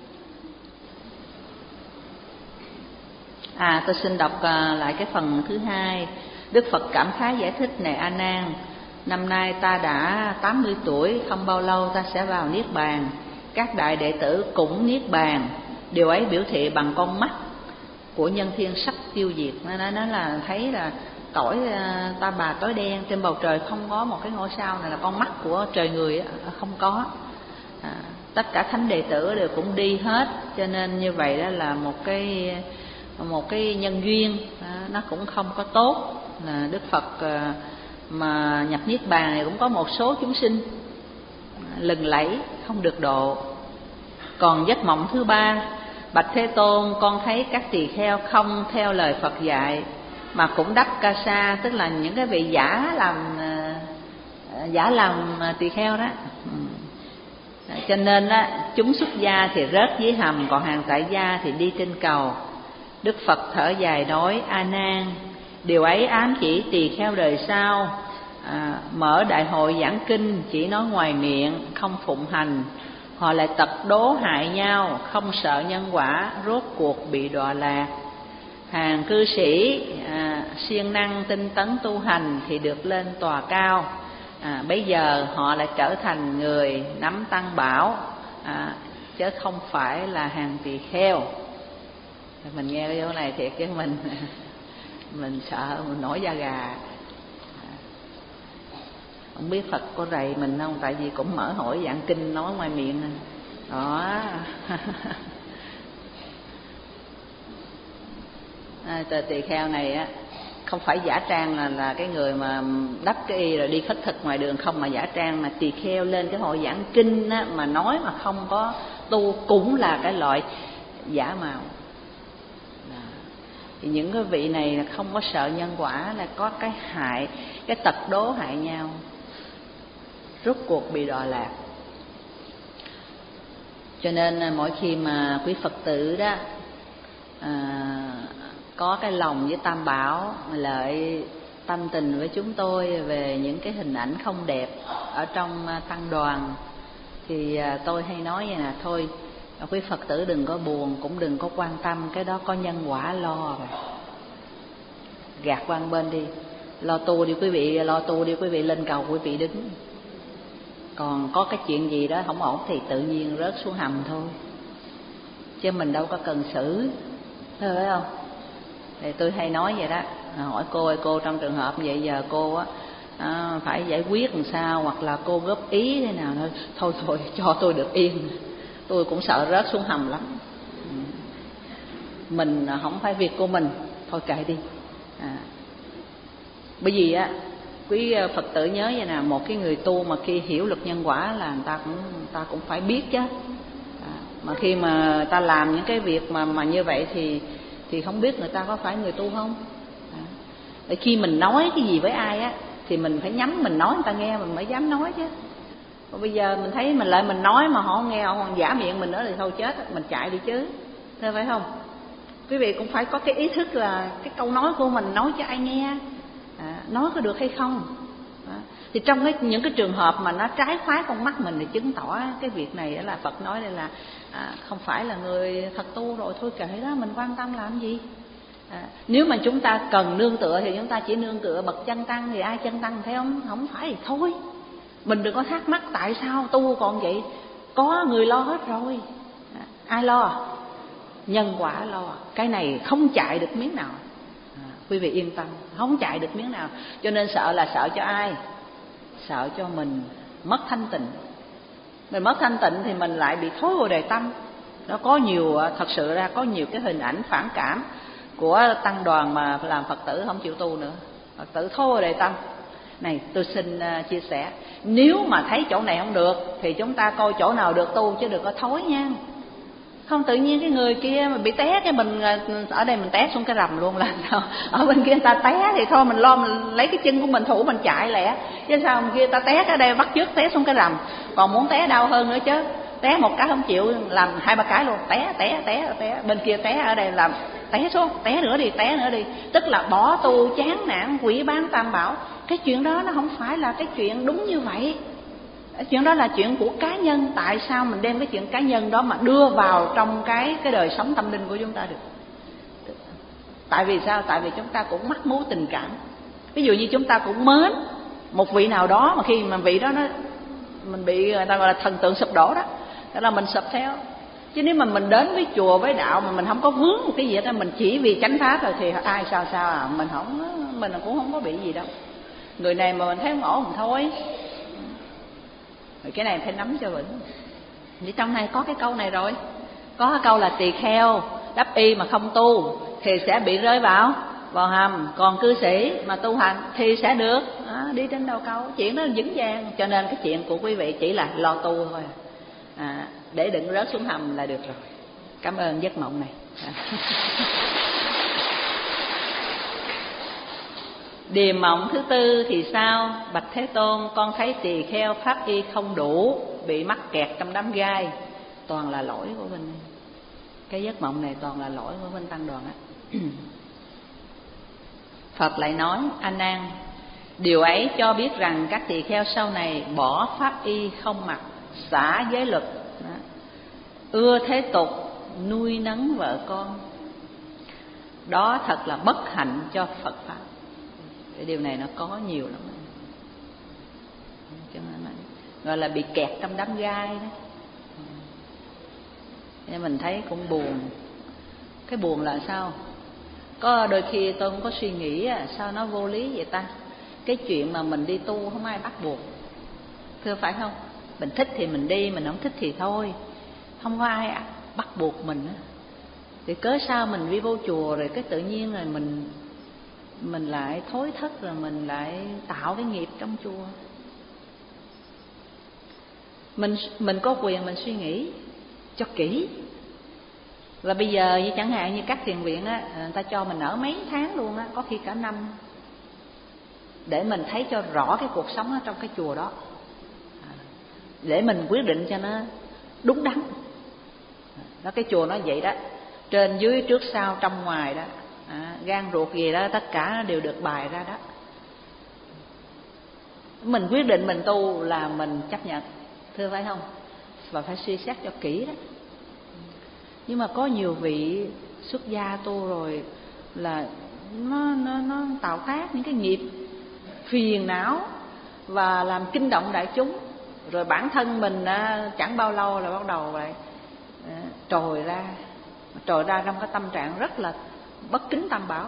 À, tôi xin đọc uh, lại cái phần thứ hai. Đức Phật cảm khái giải thích: này A Nan, năm nay ta đã tám mươi tuổi, không bao lâu ta sẽ vào niết bàn. Các đại đệ tử cũng niết bàn. Điều ấy biểu thị bằng con mắt của nhân thiên sắp tiêu diệt. Nó nói là thấy là cõi uh, ta bà tối đen, trên bầu trời không có một cái ngôi sao này, là con mắt của trời người không có. À, tất cả thánh đệ tử đều cũng đi hết, cho nên như vậy đó là một cái một cái nhân duyên đó, nó cũng không có tốt. Là Đức Phật mà nhập niết bàn này cũng có một số chúng sinh lừng lẫy không được độ. Còn giấc mộng thứ ba, bạch Thế Tôn, con thấy các tỳ kheo không theo lời Phật dạy mà cũng đắp ca sa, tức là những cái vị giả làm giả làm tỳ kheo đó. Cho nên á, chúng xuất gia thì rớt dưới hầm, còn hàng tại gia thì đi trên cầu. Đức Phật thở dài nói: A Nan, điều ấy ám chỉ tỳ kheo đời sau à, mở đại hội giảng kinh chỉ nói ngoài miệng, không phụng hành. Họ lại tật đố hại nhau, không sợ nhân quả, rốt cuộc bị đọa lạc. Hàng cư sĩ à, siêng năng tinh tấn tu hành thì được lên tòa cao. À, bây giờ họ lại trở thành người nắm tăng bảo, à, chứ không phải là hàng tỳ kheo. Mình nghe cái chỗ này thiệt chứ mình mình sợ, mình nổi da gà. Không biết Phật có rầy mình không, tại vì cũng mở hội giảng kinh nói ngoài miệng đó. À, tỳ kheo này á, không phải giả trang là là cái người mà đắp cái y rồi đi khất thực ngoài đường không, mà giả trang, mà tỳ kheo lên cái hội giảng kinh á, mà nói mà không có tu cũng là cái loại giả mạo. Thì những cái vị này là không có sợ nhân quả, là có cái hại, cái tật đố hại nhau, rốt cuộc bị đọa lạc. Cho nên mỗi khi mà quý Phật tử đó à, có cái lòng với Tam Bảo, lợi tâm tình với chúng tôi về những cái hình ảnh không đẹp ở trong tăng đoàn, thì tôi hay nói vậy nè: thôi quý Phật tử đừng có buồn, cũng đừng có quan tâm, cái đó có nhân quả lo rồi, gạt qua bên đi, lo tu đi quý vị, lo tu đi quý vị, lên cầu quý vị đứng. Còn có cái chuyện gì đó không ổn thì tự nhiên rớt xuống hầm thôi, chứ mình đâu có cần xử, thấy không? Thì tôi hay nói vậy đó, hỏi cô ơi, cô trong trường hợp vậy giờ cô á à, phải giải quyết làm sao, hoặc là cô góp ý thế nào thôi, thôi thôi cho tôi được yên, tôi cũng sợ rớt xuống hầm lắm. Mình không phải việc của mình, thôi kệ đi. À, bởi vì á, quý Phật tử nhớ vậy nè, một cái người tu mà khi hiểu luật nhân quả là người ta cũng người ta cũng phải biết chứ. À, mà khi mà ta làm những cái việc mà mà như vậy thì thì không biết người ta có phải người tu không. À, để khi mình nói cái gì với ai á thì mình phải nhắm mình nói người ta nghe mình mới dám nói chứ. Còn bây giờ mình thấy mình lại mình nói mà họ không nghe, họ còn giả miệng mình nữa thì thôi chết, mình chạy đi chứ, thế phải không? Quý vị cũng phải có cái ý thức là cái câu nói của mình nói cho ai nghe, à, nói có được hay không. Đó. Thì trong cái, những cái trường hợp mà nó trái khoái con mắt mình thì chứng tỏ cái việc này là Phật nói đây là à, không phải là người thật tu rồi, thôi kệ đó, mình quan tâm làm gì. À, nếu mà chúng ta cần nương tựa thì chúng ta chỉ nương tựa bậc chân tăng, thì ai chân tăng thấy không? Không phải thì thôi. Mình đừng có thắc mắc tại sao tu còn vậy, có người lo hết rồi. À, ai lo? Nhân quả lo, cái này không chạy được miếng nào. À, quý vị yên tâm, không chạy được miếng nào. Cho nên sợ là sợ cho ai? Sợ cho mình mất thanh tịnh. Mình mất thanh tịnh thì mình lại bị thối hồi đề tâm. Nó có nhiều, thật sự ra có nhiều cái hình ảnh phản cảm của tăng đoàn mà làm Phật tử không chịu tu nữa, Phật tử thối hồi đề tâm. Này tôi xin uh, chia sẻ, nếu mà thấy chỗ này không được thì chúng ta coi chỗ nào được tu, chứ đừng có thối nha. Không tự nhiên cái người kia mà bị té, cái mình ở đây mình té xuống cái rầm luôn là sao? Ở bên kia người ta té thì thôi mình lo, mình lấy cái chân của mình thủ mình chạy lẹ, chứ sao bên kia ta té ở đây bắt chước té xuống cái rầm. Còn muốn té đau hơn nữa chứ, té một cái không chịu làm hai ba cái luôn, té té té té bên kia té, ở đây làm té xuống, té nữa đi, té nữa đi, tức là bỏ tu, chán nản, quỷ bán tam bảo. Cái chuyện đó nó không phải là cái chuyện đúng như vậy. Chuyện đó là chuyện của cá nhân. Tại sao mình đem cái chuyện cá nhân đó mà đưa vào trong cái cái đời sống tâm linh của chúng ta được? Tại vì sao? Tại vì chúng ta cũng mắc mố tình cảm. Ví dụ như chúng ta cũng mến một vị nào đó, mà khi mà vị đó nó mình bị người ta gọi là thần tượng sụp đổ đó, đó là mình sụp theo. Chứ nếu mà mình đến với chùa với đạo mà mình không có vướng một cái gì đó, mình chỉ vì chánh pháp rồi thì ai sao sao à, mình không, mình cũng không có bị gì đâu. Người này mà mình thấy không ổn mình thôi. Cái này phải nắm cho vững. Thì trong này có cái câu này rồi, có cái câu là tỳ kheo đắp y mà không tu thì sẽ bị rơi vào vào hầm, còn cư sĩ mà tu hành thì sẽ được à, đi trên đầu câu. Chuyện đó là vững vàng. Cho nên cái chuyện của quý vị chỉ là lo tu thôi à, để đừng rớt xuống hầm là được rồi. Cảm ơn giấc mộng này à. Điềm mộng thứ tư thì sao? Bạch Thế Tôn, con thấy tỳ kheo pháp y không đủ, bị mắc kẹt trong đám gai. Toàn là lỗi của mình. Cái giấc mộng này toàn là lỗi của bên tăng đoàn á. Phật lại nói: A Nan, điều ấy cho biết rằng các tỳ kheo sau này bỏ pháp y không mặc, xả giới luật, ưa thế tục, nuôi nấng vợ con. Đó thật là bất hạnh cho Phật pháp. Cái điều này nó có nhiều lắm, cho nên là gọi là bị kẹt trong đám gai đó. Nên mình thấy cũng buồn. Cái buồn là sao? Có đôi khi tôi cũng có suy nghĩ sao nó vô lý vậy ta. Cái chuyện mà mình đi tu không ai bắt buộc, thưa phải không? Mình thích thì mình đi, mình không thích thì thôi, không có ai bắt buộc mình. Thì cớ sao mình đi vô chùa rồi cái tự nhiên rồi mình mình lại thối thất, rồi mình lại tạo cái nghiệp trong chùa. Mình mình có quyền mình suy nghĩ cho kỹ. Và bây giờ như chẳng hạn như các thiền viện á, người ta cho mình ở mấy tháng luôn á, có khi cả năm, để mình thấy cho rõ cái cuộc sống ở trong cái chùa đó, để mình quyết định cho nó đúng đắn. Đó, cái chùa nó vậy đó, trên dưới trước sau trong ngoài đó, à, gan ruột gì đó tất cả đều được bài ra đó. Mình quyết định mình tu là mình chấp nhận, thưa phải không? Và phải suy xét cho kỹ đó. Nhưng mà có nhiều vị xuất gia tu rồi là nó nó nó tạo tác những cái nghiệp phiền não và làm kinh động đại chúng, rồi bản thân mình chẳng bao lâu là bắt đầu lại trồi ra trồi ra trong cái tâm trạng rất là bất kính tam bảo.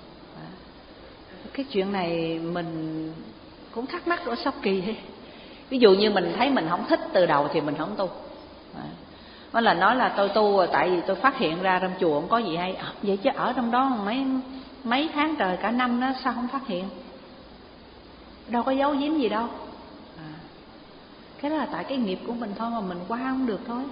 Cái chuyện này mình cũng thắc mắc, ở sao kỳ thế. Ví dụ như mình thấy mình không thích từ đầu thì mình không tu. Đó là nói là tôi tu tại vì tôi phát hiện ra trong chùa không có gì hay. À, vậy chứ ở trong đó mấy mấy tháng trời cả năm đó sao không phát hiện? Đâu có giấu giếm gì đâu. À, cái đó là tại cái nghiệp của mình thôi, mà mình qua không được thôi.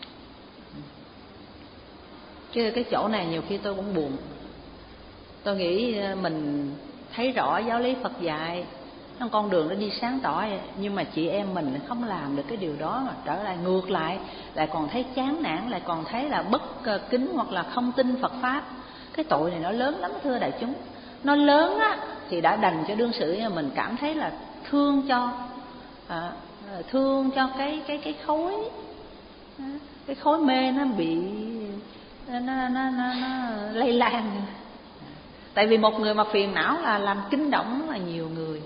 Chứ cái chỗ này nhiều khi tôi cũng buồn. Tôi nghĩ mình thấy rõ giáo lý Phật dạy, con con đường nó đi sáng tỏ, nhưng mà chị em mình không làm được cái điều đó, mà trở lại ngược lại lại còn thấy chán nản, lại còn thấy là bất kính hoặc là không tin Phật pháp. Cái tội này nó lớn lắm thưa đại chúng. Nó lớn á thì đã đành cho đương sự, nhưng mà mình cảm thấy là thương cho à, thương cho cái cái cái khối cái khối mê nó bị nó nó nó, nó lây lan. Tại vì một người mà phiền não là làm kinh động rất là nhiều người.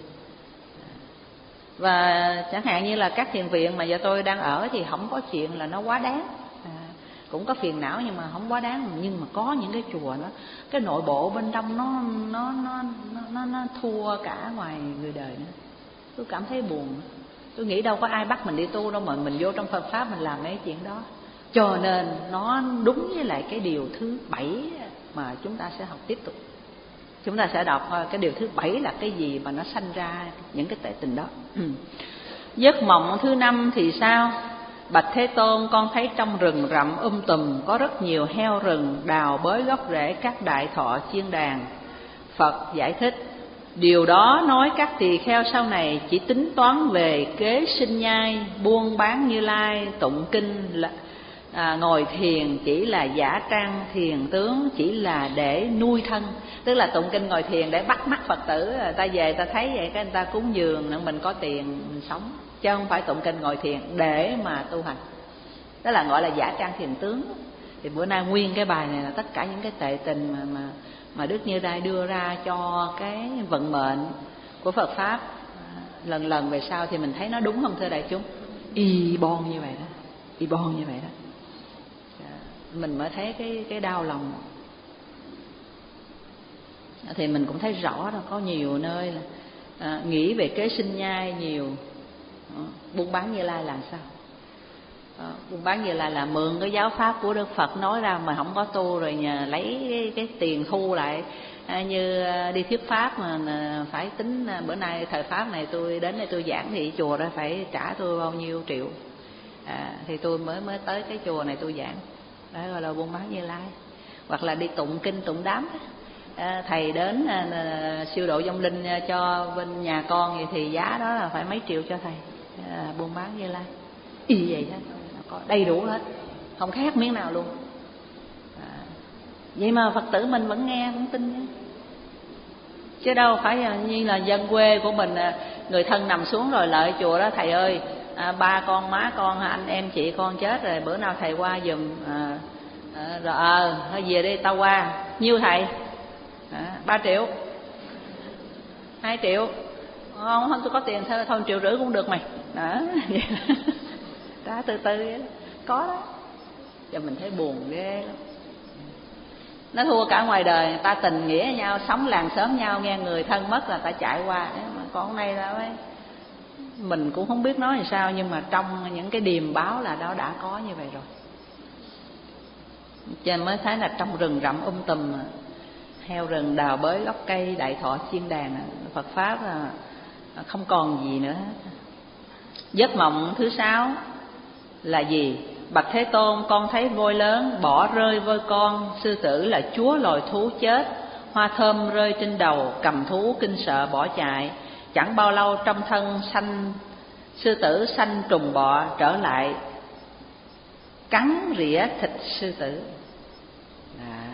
Và chẳng hạn như là các thiền viện mà giờ tôi đang ở thì không có chuyện là nó quá đáng, à, cũng có phiền não nhưng mà không quá đáng. Nhưng mà có những cái chùa nó cái nội bộ bên trong nó nó nó nó nó, nó thua cả ngoài người đời nữa. Tôi cảm thấy buồn. Tôi nghĩ đâu có ai bắt mình đi tu đâu, mà mình vô trong Phật pháp mình làm mấy chuyện đó. Cho nên nó đúng với lại cái điều thứ bảy mà chúng ta sẽ học tiếp tục. Chúng ta sẽ đọc cái điều thứ bảy là cái gì mà nó sanh ra những cái tệ tình đó. Giấc mộng thứ năm thì sao? Bạch Thế Tôn, con thấy trong rừng rậm um tùm có rất nhiều heo rừng đào bới gốc rễ các đại thọ chiên đàn. Phật giải thích: điều đó nói các tỳ kheo sau này chỉ tính toán về kế sinh nhai, buôn bán Như Lai, tụng kinh là À, ngồi thiền chỉ là giả trang thiền tướng, chỉ là để nuôi thân. Tức là tụng kinh ngồi thiền để bắt mắt Phật tử, người ta về ta thấy vậy cái người ta cúng dường, mình có tiền mình sống. Chứ không phải tụng kinh ngồi thiền để mà tu hành. Đó là gọi là giả trang thiền tướng. Thì bữa nay nguyên cái bài này là tất cả những cái tệ tình mà mà, mà Đức Như Lai đưa ra cho cái vận mệnh của Phật pháp. À, lần lần về sau thì mình thấy nó đúng không thưa đại chúng? Y bon như vậy đó, y bon như vậy đó. Mình mới thấy cái cái đau lòng. Thì mình cũng thấy rõ là có nhiều nơi là à, nghĩ về kế sinh nhai nhiều, à, buôn bán Như Lai là sao. buôn bán Như Lai là mượn cái giáo pháp của Đức Phật nói ra mà không có tu, rồi nhờ lấy cái, cái tiền thu lại. À, như đi thuyết pháp mà phải tính bữa nay thời pháp này tôi đến đây tôi giảng thì chùa đó phải trả tôi bao nhiêu triệu, à, thì tôi mới mới tới cái chùa này tôi giảng. Đó gọi là buôn bán Như Lai. Hoặc là đi tụng kinh tụng đám đó. À, thầy đến à, siêu độ vong linh cho bên nhà con vậy thì giá đó là phải mấy triệu cho thầy. À, buôn bán Như Lai y vậy đó, có đầy đủ hết, không khác miếng nào luôn. À, vậy mà Phật tử mình vẫn nghe vẫn tin nhé. Chứ đâu phải như là dân quê của mình, người thân nằm xuống rồi lợi chùa đó, thầy ơi à, ba con má con anh em chị con chết rồi, bữa nào thầy qua giùm. À, à, rồi ờ à, về đi tao qua. Nhiêu thầy? À, ba triệu, hai triệu. Không, không tôi có tiền thôi, thôi triệu rưỡi cũng được mày. Đó, vậy đó. Đó, từ từ vậy đó. Có đó. Giờ mình thấy buồn ghê lắm. Nó thua cả ngoài đời, người ta tình nghĩa nhau, sống làng xóm nhau, nghe người thân mất là ta chạy qua. Mà còn này là ấy, mình cũng không biết nói làm sao, nhưng mà trong những cái điềm báo là đó đã có như vậy rồi. Cho nên mới thấy là trong rừng rậm um tùm, heo rừng đào bới gốc cây, đại thọ chiên đàn, Phật pháp là không còn gì nữa. Giấc mộng thứ sáu là gì? Bạch Thế Tôn, con thấy voi lớn bỏ rơi voi con, sư tử là chúa loài thú chết, hoa thơm rơi trên đầu, cầm thú kinh sợ bỏ chạy. Chẳng bao lâu trong thân sanh sư tử sanh trùng bọ trở lại, cắn rỉa thịt sư tử. À,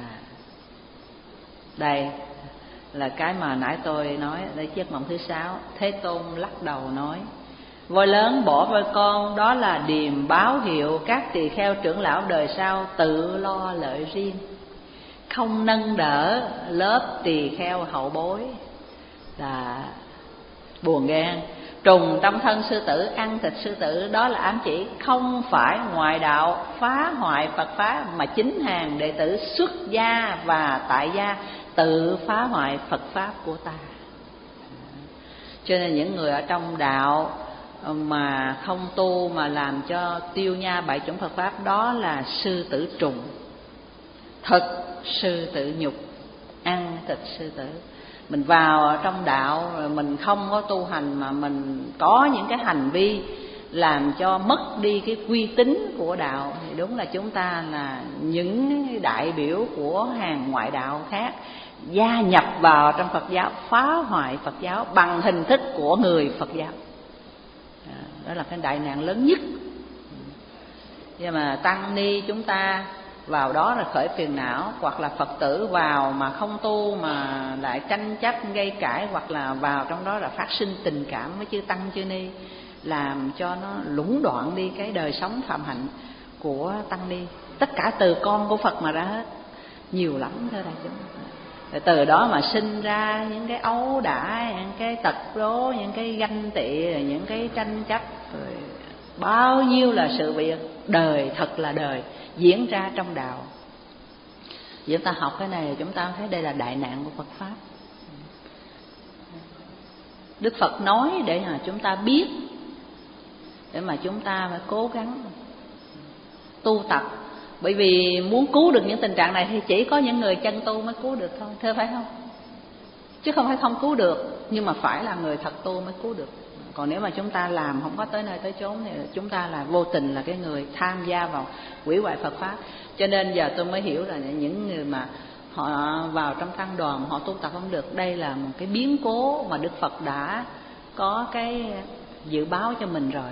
đây là cái mà nãy tôi nói, đây giấc mộng thứ sáu. Thế Tôn lắc đầu nói: voi lớn bỏ voi con, đó là điềm báo hiệu các tỳ kheo trưởng lão đời sau tự lo lợi riêng, không nâng đỡ lớp tỳ kheo hậu bối. Là buồn ghê. Trùng trong thân sư tử, ăn thịt sư tử, đó là ám chỉ không phải ngoại đạo phá hoại Phật pháp, mà chính hàng đệ tử xuất gia và tại gia tự phá hoại Phật pháp của ta. Cho nên những người ở trong đạo mà không tu mà làm cho tiêu nha bảy chủng Phật pháp, đó là sư tử trùng, thực sư tử nhục, ăn thịt sư tử. Mình vào trong đạo rồi mình không có tu hành, mà mình có những cái hành vi làm cho mất đi cái uy tín của đạo, thì đúng là chúng ta là những đại biểu của hàng ngoại đạo khác gia nhập vào trong Phật giáo, phá hoại Phật giáo bằng hình thức của người Phật giáo. Đó là cái đại nạn lớn nhất. Nhưng mà tăng ni chúng ta vào đó là khởi phiền não, hoặc là Phật tử vào mà không tu mà lại tranh chấp gây cãi, hoặc là vào trong đó là phát sinh tình cảm với chư tăng chư ni, làm cho nó lũng đoạn đi cái đời sống phạm hạnh của tăng ni. Tất cả từ con của Phật mà ra hết, nhiều lắm thưa đại chúng. Từ đó mà sinh ra những cái ấu đả, những cái tật đố, những cái ganh tị, những cái tranh chấp, rồi bao nhiêu là sự việc đời, thật là đời diễn ra trong đạo. Vì chúng ta học cái này chúng ta thấy đây là đại nạn của Phật pháp. Đức Phật nói để mà chúng ta biết, để mà chúng ta phải cố gắng tu tập. Bởi vì muốn cứu được những tình trạng này thì chỉ có những người chân tu mới cứu được thôi, thưa phải không? Chứ không phải không cứu được, nhưng mà phải là người thật tu mới cứu được. Còn nếu mà chúng ta làm không có tới nơi tới chốn thì chúng ta là vô tình là cái người tham gia vào hủy hoại Phật pháp. Cho nên giờ tôi mới hiểu là những người mà họ vào trong tăng đoàn họ tu tập không được, đây là một cái biến cố mà Đức Phật đã có cái dự báo cho mình rồi.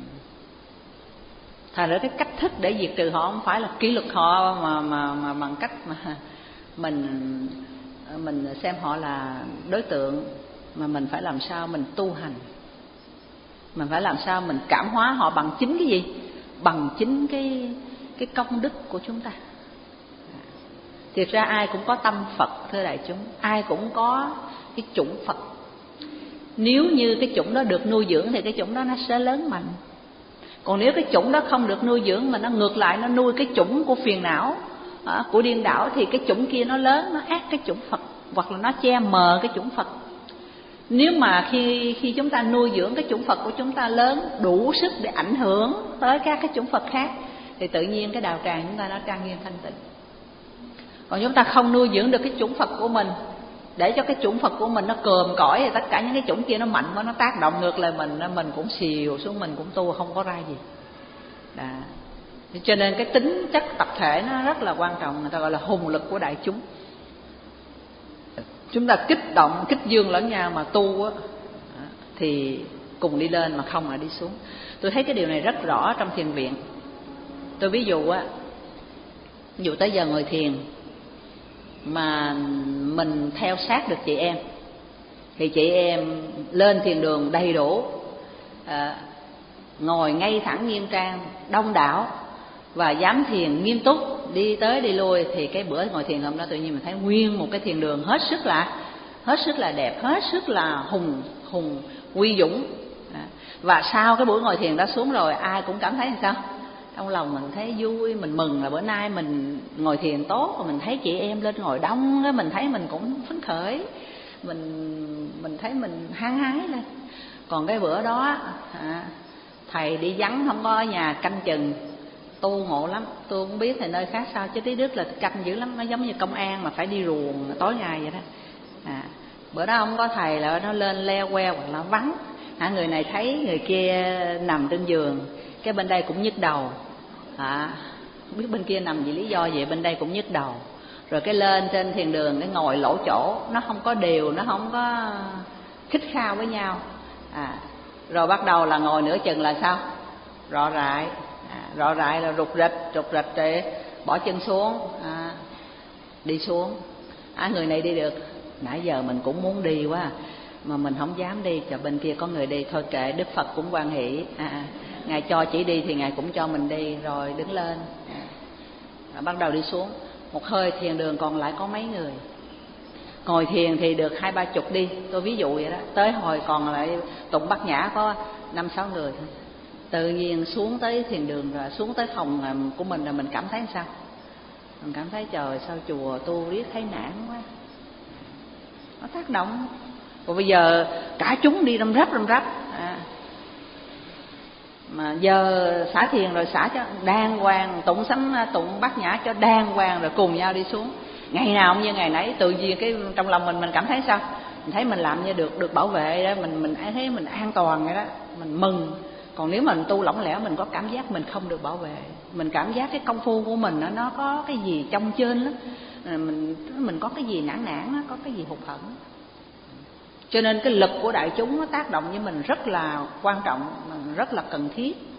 Thành ra cái cách thức để diệt trừ họ không phải là kỷ luật họ mà mà mà bằng cách mà mình mình xem họ là đối tượng, mà mình phải làm sao mình tu hành. Mình phải làm sao mình cảm hóa họ bằng chính cái gì? Bằng chính cái cái công đức của chúng ta. Thiệt ra ai cũng có tâm Phật thưa đại chúng, ai cũng có cái chủng Phật. Nếu như cái chủng đó được nuôi dưỡng thì cái chủng đó nó sẽ lớn mạnh. Còn nếu cái chủng đó không được nuôi dưỡng mà nó ngược lại nó nuôi cái chủng của phiền não, của điên đảo, thì cái chủng kia nó lớn, nó ác cái chủng Phật, hoặc là nó che mờ cái chủng Phật. Nếu mà khi khi chúng ta nuôi dưỡng cái chủng Phật của chúng ta lớn, đủ sức để ảnh hưởng tới các cái chủng Phật khác, thì tự nhiên cái đạo tràng chúng ta nó trang nghiêm thanh tịnh. Còn chúng ta không nuôi dưỡng được cái chủng Phật của mình, để cho cái chủng Phật của mình nó còm cõi, thì tất cả những cái chủng kia nó mạnh quá, nó tác động ngược lại mình, mình cũng xìu xuống, mình cũng tu không có ra gì. Đó. Cho nên cái tính chất tập thể nó rất là quan trọng, người ta gọi là hùng lực của đại chúng. Chúng ta kích động, kích dương lẫn nhau mà tu á, thì cùng đi lên, mà không là đi xuống. Tôi thấy cái điều này rất rõ trong thiền viện. Tôi ví dụ á, ví dụ tới giờ ngồi thiền mà mình theo sát được chị em, thì chị em lên thiền đường đầy đủ, à, ngồi ngay thẳng nghiêm trang, đông đảo và dám thiền nghiêm túc, đi tới đi lui, thì cái bữa ngồi thiền hôm đó tự nhiên mình thấy nguyên một cái thiền đường hết sức là hết sức là đẹp, hết sức là hùng hùng uy dũng. Và sau cái buổi ngồi thiền đó xuống rồi, ai cũng cảm thấy làm sao? Trong lòng mình thấy vui, mình mừng là bữa nay mình ngồi thiền tốt, và mình thấy chị em lên ngồi đông, mình thấy mình cũng phấn khởi, mình mình thấy mình hăng hái lên. Còn cái bữa đó à, thầy đi vắng, không có ở nhà canh chừng, tu ngộ lắm. Tôi cũng biết thầy nơi khác sao, chứ tí Đức là canh dữ lắm, nó giống như công an mà phải đi ruồng tối ngày vậy đó. À, bữa đó không có thầy là nó lên leo queo hoặc là vắng. À, người này thấy người kia nằm trên giường, cái bên đây cũng nhức đầu. À, không biết bên kia nằm vì lý do gì, bên đây cũng nhức đầu. Rồi cái lên trên thiền đường, cái ngồi lỗ chỗ, nó không có đều, nó không có khích khao với nhau. À, rồi bắt đầu là ngồi nửa chừng là sao? Rọ rại. À, rọ rại là rụt rịch, rụt rịch để bỏ chân xuống, à, đi xuống. À, người này đi được, nãy giờ mình cũng muốn đi quá mà mình không dám đi, cho bên kia có người đi, thôi kệ, Đức Phật cũng hoan hỷ, à, Ngài cho chỉ đi thì Ngài cũng cho mình đi. Rồi đứng lên, à, bắt đầu đi xuống. Một hơi thiền đường còn lại có mấy người, ngồi thiền thì được hai ba chục đi, tôi ví dụ vậy đó. Tới hồi còn lại tụng Bát Nhã có năm sáu người thôi. Tự nhiên xuống tới thiền đường rồi, xuống tới phòng của mình là mình cảm thấy sao? Mình cảm thấy trời, sao chùa tu riết thấy nản quá, nó tác động. Còn bây giờ cả chúng đi răm rắp răm rắp, à, mà giờ xả thiền rồi xả cho đàng hoàng, tụng sấm tụng Bát Nhã cho đàng hoàng, rồi cùng nhau đi xuống. Ngày nào cũng như ngày nấy. Tự nhiên cái trong lòng mình mình cảm thấy sao? Mình thấy mình làm như được được bảo vệ đó, mình mình thấy mình an toàn vậy đó, mình mừng. Còn nếu mình tu lỏng lẻo, mình có cảm giác mình không được bảo vệ, mình cảm giác cái công phu của mình nó nó có cái gì trong trên lắm, mình mình có cái gì nản nản đó, có cái gì hụt hẫng. Cho nên cái lực của đại chúng nó tác động với mình rất là quan trọng, rất là cần thiết.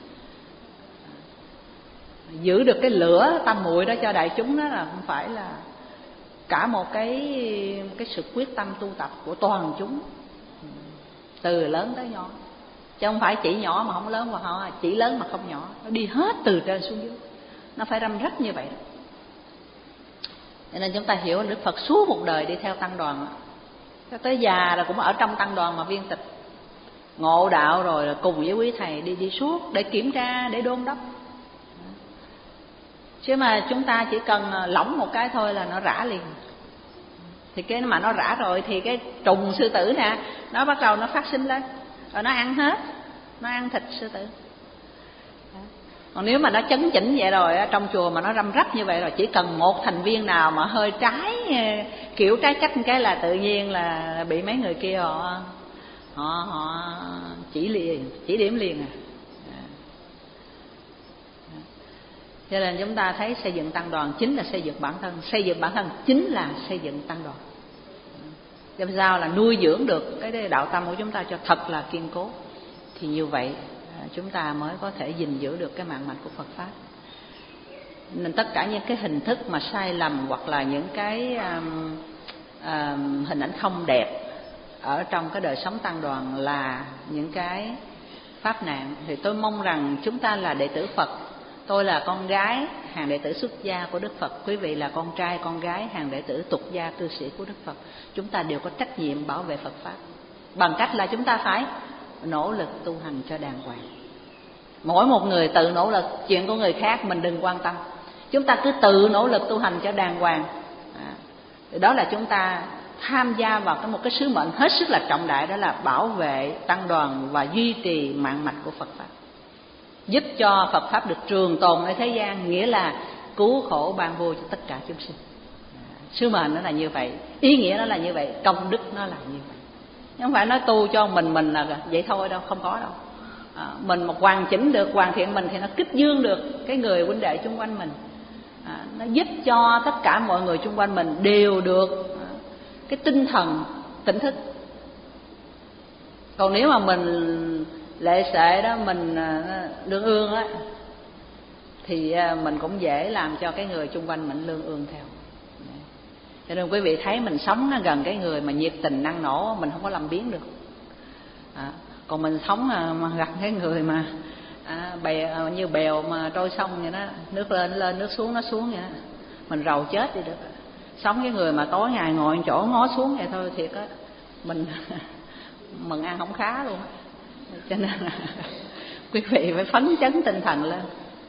Giữ được cái lửa tâm muội đó cho đại chúng, đó là không phải là cả một cái cái sự quyết tâm tu tập của toàn chúng, từ lớn tới nhỏ, chứ không phải chỉ nhỏ mà không lớn, và họ chỉ lớn mà không nhỏ, nó đi hết từ trên xuống dưới, nó phải răm rắp như vậy. Cho nên chúng ta hiểu Đức Phật suốt một đời đi theo tăng đoàn, cho tới già là cũng ở trong tăng đoàn mà viên tịch, ngộ đạo rồi là cùng với quý thầy đi đi suốt để kiểm tra, để đôn đốc. Chứ mà chúng ta chỉ cần lỏng một cái thôi là nó rã liền. Thì cái mà nó rã rồi thì cái trùng sư tử nè, nó bắt đầu nó phát sinh lên, rồi nó ăn hết, nó ăn thịt sư tử. Còn nếu mà nó chấn chỉnh vậy rồi, trong chùa mà nó răm rắp như vậy rồi, chỉ cần một thành viên nào mà hơi trái kiểu trái cách một cái là tự nhiên là bị mấy người kia họ họ họ chỉ liền, chỉ điểm liền à. Cho nên chúng ta thấy xây dựng tăng đoàn chính là xây dựng bản thân, xây dựng bản thân chính là xây dựng tăng đoàn. Làm sao là nuôi dưỡng được cái đạo tâm của chúng ta cho thật là kiên cố, thì như vậy chúng ta mới có thể gìn giữ được cái mạng mạch của Phật pháp. Nên tất cả những cái hình thức mà sai lầm hoặc là những cái um, um, hình ảnh không đẹp ở trong cái đời sống tăng đoàn là những cái pháp nạn. Thì tôi mong rằng chúng ta là đệ tử Phật, tôi là con gái hàng đệ tử xuất gia của Đức Phật, quý vị là con trai con gái hàng đệ tử tục gia cư sĩ của Đức Phật, chúng ta đều có trách nhiệm bảo vệ Phật pháp, bằng cách là chúng ta phải nỗ lực tu hành cho đàng hoàng. Mỗi một người tự nỗ lực, chuyện của người khác mình đừng quan tâm, chúng ta cứ tự nỗ lực tu hành cho đàng hoàng. À, đó là chúng ta tham gia vào cái một cái sứ mệnh hết sức là trọng đại, đó là bảo vệ tăng đoàn và duy trì mạng mạch của Phật pháp, giúp cho Phật pháp được trường tồn ở thế gian, nghĩa là cứu khổ ban vui cho tất cả chúng sinh. Sứ mệnh nó là như vậy, ý nghĩa nó là như vậy, công đức nó là như vậy. Không phải nói tu cho mình mình là vậy thôi đâu, không có đâu. À, mình mà hoàn chỉnh được, hoàn thiện mình thì nó kích dương được cái người huynh đệ xung quanh mình. À, nó giúp cho tất cả mọi người xung quanh mình đều được à, cái tinh thần tỉnh thức. Còn nếu mà mình lệ sệ đó, mình à, lương ương á, thì à, mình cũng dễ làm cho cái người xung quanh mình lương ương theo. Cho nên quý vị thấy mình sống gần cái người mà nhiệt tình năng nổ, mình không có làm biến được. À, còn mình sống mà gặp cái người mà à, bèo, như bèo mà trôi sông vậy đó, nước lên lên nước xuống nó xuống vậy đó, mình rầu chết đi được. Sống cái người mà tối ngày ngồi chỗ ngó xuống vậy thôi thiệt á, mình mừng ăn không khá luôn. Cho nên là quý vị phải phấn chấn tinh thần lên.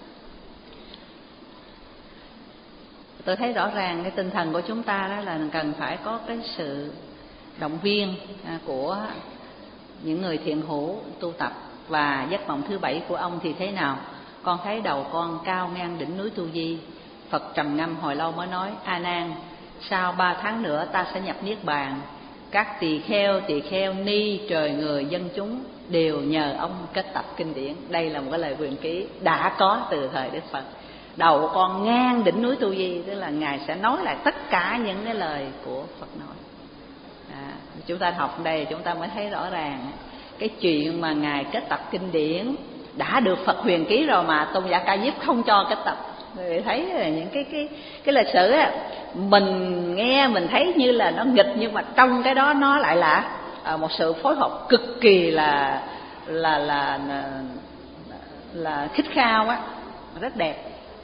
Tôi thấy rõ ràng cái tinh thần của chúng ta đó là cần phải có cái sự động viên của những người thiện hữu tu tập. Và giấc mộng thứ bảy của ông thì thế nào? Con thấy đầu con cao ngang đỉnh núi Tu Di. Phật trầm ngâm hồi lâu mới nói: A Nan, sau ba tháng nữa ta sẽ nhập niết bàn. Các tỳ kheo, tỳ kheo ni, trời người, dân chúng đều nhờ ông kết tập kinh điển. Đây là một cái lời quyền ký đã có từ thời Đức Phật. Đầu con ngang đỉnh núi Tu Di, tức là Ngài sẽ nói lại tất cả những cái lời của Phật nói. À, chúng ta học đây chúng ta mới thấy rõ ràng cái chuyện mà Ngài kết tập kinh điển đã được Phật huyền ký rồi mà Tôn giả Ca Diếp không cho kết tập. Người thấy là những cái cái cái lịch sử á, mình nghe mình thấy như là nó nghịch, nhưng mà trong cái đó nó lại là à, một sự phối hợp cực kỳ là là là là, là khích khao á, rất đẹp.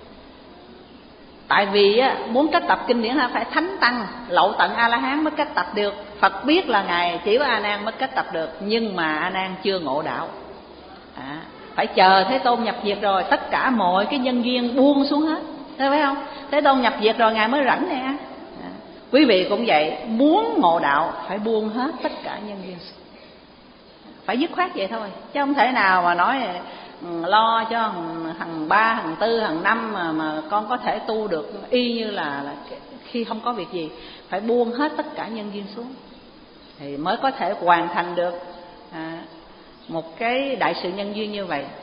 Tại vì á, muốn kết tập kinh điển là phải thánh tăng lậu tận A La Hán mới kết tập được. Phật biết là Ngài chỉ có A Nan mới kết tập được, nhưng mà A Nan chưa ngộ đạo. À, phải chờ Thế Tôn nhập diệt rồi tất cả mọi cái nhân duyên buông xuống hết, thấy phải không? Thế Tôn nhập diệt rồi Ngài mới rảnh nè. À, quý vị cũng vậy, muốn ngộ đạo phải buông hết tất cả nhân duyên, phải dứt khoát vậy thôi, chứ không thể nào mà nói lo cho hàng ba, hàng tư, hàng năm mà, mà con có thể tu được y như là, là khi không có việc gì. Phải buông hết tất cả nhân duyên xuống thì mới có thể hoàn thành được à, một cái đại sự nhân duyên như vậy.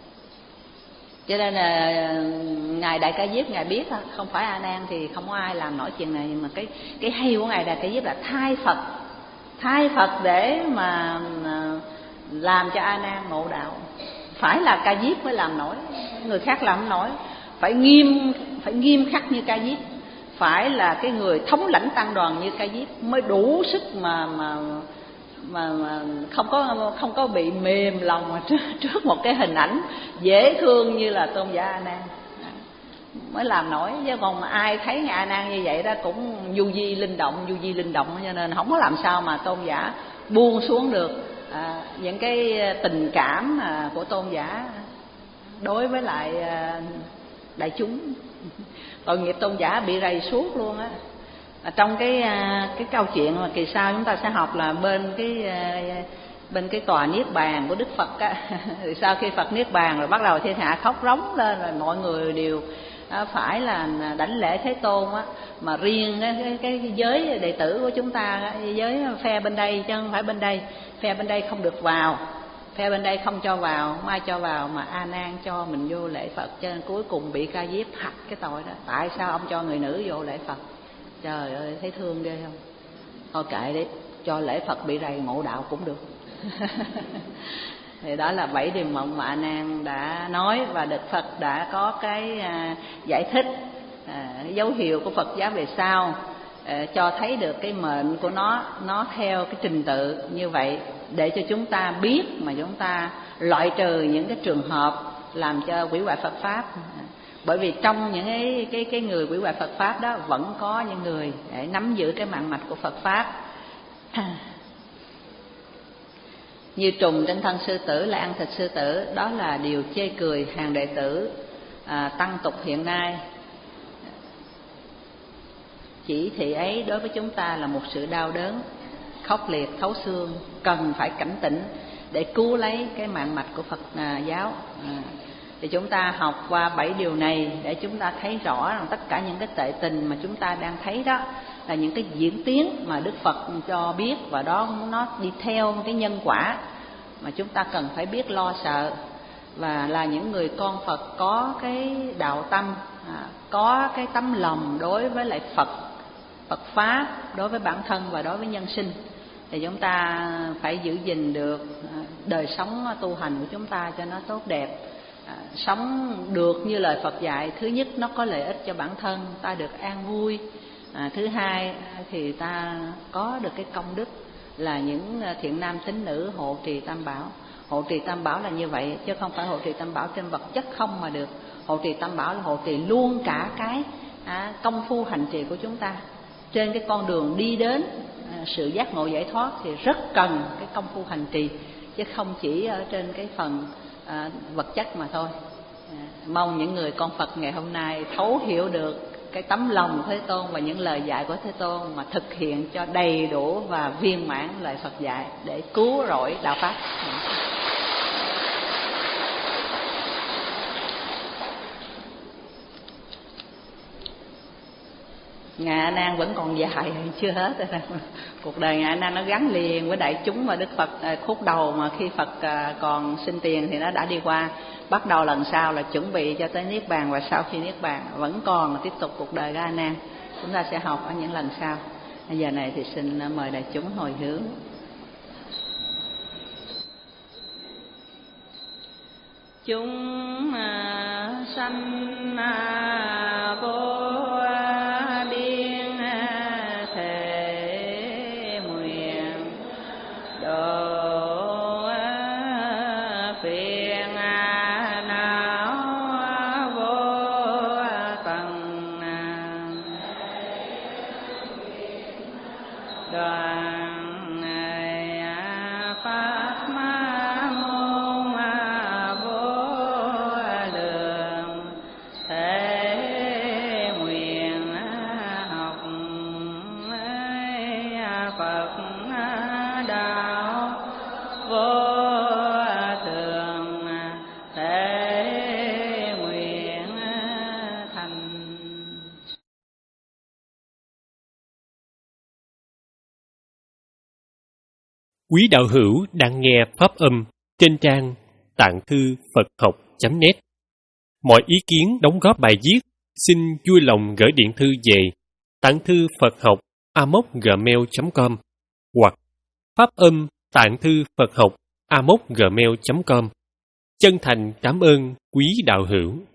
Cho nên là Ngài Đại Ca Diếp Ngài biết không phải A Nan thì không có ai làm nổi chuyện này. Nhưng mà cái cái hay của Ngài Đại Ca Diếp là thay Phật, thay Phật để mà làm cho A Nan ngộ đạo. Phải là Ca Diếp mới làm nổi, người khác làm không nổi. Phải nghiêm phải nghiêm khắc như Ca Diếp, phải là cái người thống lãnh tăng đoàn như Ca Diếp mới đủ sức mà mà mà, mà không có không có bị mềm lòng mà trước, trước một cái hình ảnh dễ thương như là Tôn giả A Nan mới làm nổi. Chứ còn mà ai thấy Ngài A Nan như vậy đó cũng du di linh động, du di linh động, cho nên không có làm sao mà Tôn giả buông xuống được à, những cái tình cảm à, của Tôn giả đối với lại à, đại chúng. Tội nghiệp Tôn giả bị rầy suốt luôn á. À, trong cái cái câu chuyện mà kỳ sau chúng ta sẽ học là bên cái bên cái tòa niết bàn của Đức Phật á, thì sau khi Phật niết bàn rồi bắt đầu thiên hạ khóc rống lên, rồi mọi người đều phải là đảnh lễ Thế Tôn á. Mà riêng cái, cái, cái giới đệ tử của chúng ta, giới phe bên đây chứ không phải bên đây, phe bên đây không được vào, phe bên đây không cho vào, không ai cho vào, mà A Nan cho mình vô lễ Phật. Cho nên cuối cùng bị Ca Diếp hạch cái tội đó. Tại sao ông cho người nữ vô lễ Phật? Trời ơi, thấy thương ghê không? Thôi kệ đi, cho lễ Phật bị rầy ngộ đạo cũng được. Thì đó là bảy điều mộng mà A Nan đã nói, và Đức Phật đã có cái à, giải thích à, dấu hiệu của Phật giáo về sau, à, cho thấy được cái mệnh của nó, nó theo cái trình tự như vậy, để cho chúng ta biết mà chúng ta loại trừ những cái trường hợp làm cho hủy hoại Phật pháp. Bởi vì trong những cái cái cái người hủy hoại Phật pháp đó vẫn có những người để nắm giữ cái mạng mạch của Phật pháp. Như trùng trên thân sư tử là ăn thịt sư tử, đó là điều chê cười hàng đệ tử à, tăng tục hiện nay. chỉ thị ấy đối với chúng ta là một sự đau đớn khốc liệt thấu xương, cần phải cảnh tỉnh để cứu lấy cái mạng mạch của Phật giáo. À, thì chúng ta học qua bảy điều này để chúng ta thấy rõ rằng tất cả những cái tệ tình mà chúng ta đang thấy đó là những cái diễn tiến mà Đức Phật cho biết, và đó nó đi theo cái nhân quả mà chúng ta cần phải biết lo sợ. Và là những người con Phật có cái đạo tâm, à, có cái tấm lòng đối với lại Phật, Phật Pháp, đối với bản thân và đối với nhân sinh, thì chúng ta phải giữ gìn được đời sống tu hành của chúng ta cho nó tốt đẹp. À, sống được như lời Phật dạy, thứ nhất nó có lợi ích cho bản thân, ta được an vui. À, thứ hai thì ta có được cái công đức là những thiện nam tín nữ hộ trì tam bảo. Hộ trì tam bảo là như vậy, chứ không phải hộ trì tam bảo trên vật chất không mà được. Hộ trì tam bảo là hộ trì luôn cả cái à, công phu hành trì của chúng ta. Trên cái con đường đi đến à, sự giác ngộ giải thoát thì rất cần cái công phu hành trì, chứ không chỉ ở trên cái phần à, vật chất mà thôi. À, mong những người con Phật ngày hôm nay thấu hiểu được cái tấm lòng của Thế Tôn và những lời dạy của Thế Tôn, mà thực hiện cho đầy đủ và viên mãn lời Phật dạy để cứu rỗi đạo pháp. Ngài A Nan vẫn còn dài, chưa hết. Cuộc đời Ngài A Nan nó gắn liền với đại chúng và Đức Phật. Khúc đầu mà khi Phật còn sinh tiền thì nó đã đi qua. Bắt đầu lần sau là chuẩn bị cho tới Niết Bàn, và sau khi Niết Bàn vẫn còn tiếp tục cuộc đời A Nan. Chúng ta sẽ học ở những lần sau. Bây giờ này thì xin mời đại chúng hồi hướng. Chúng sanh vô Quý đạo hữu đang nghe pháp âm trên trang tạng thư Phật học chấm net. Mọi ý kiến đóng góp bài viết xin vui lòng gửi điện thư về tạng thư Phật học a m o c gmail chấm com hoặc pháp âm tạng thư Phật học a m o c gmail chấm com. Chân thành cảm ơn quý đạo hữu.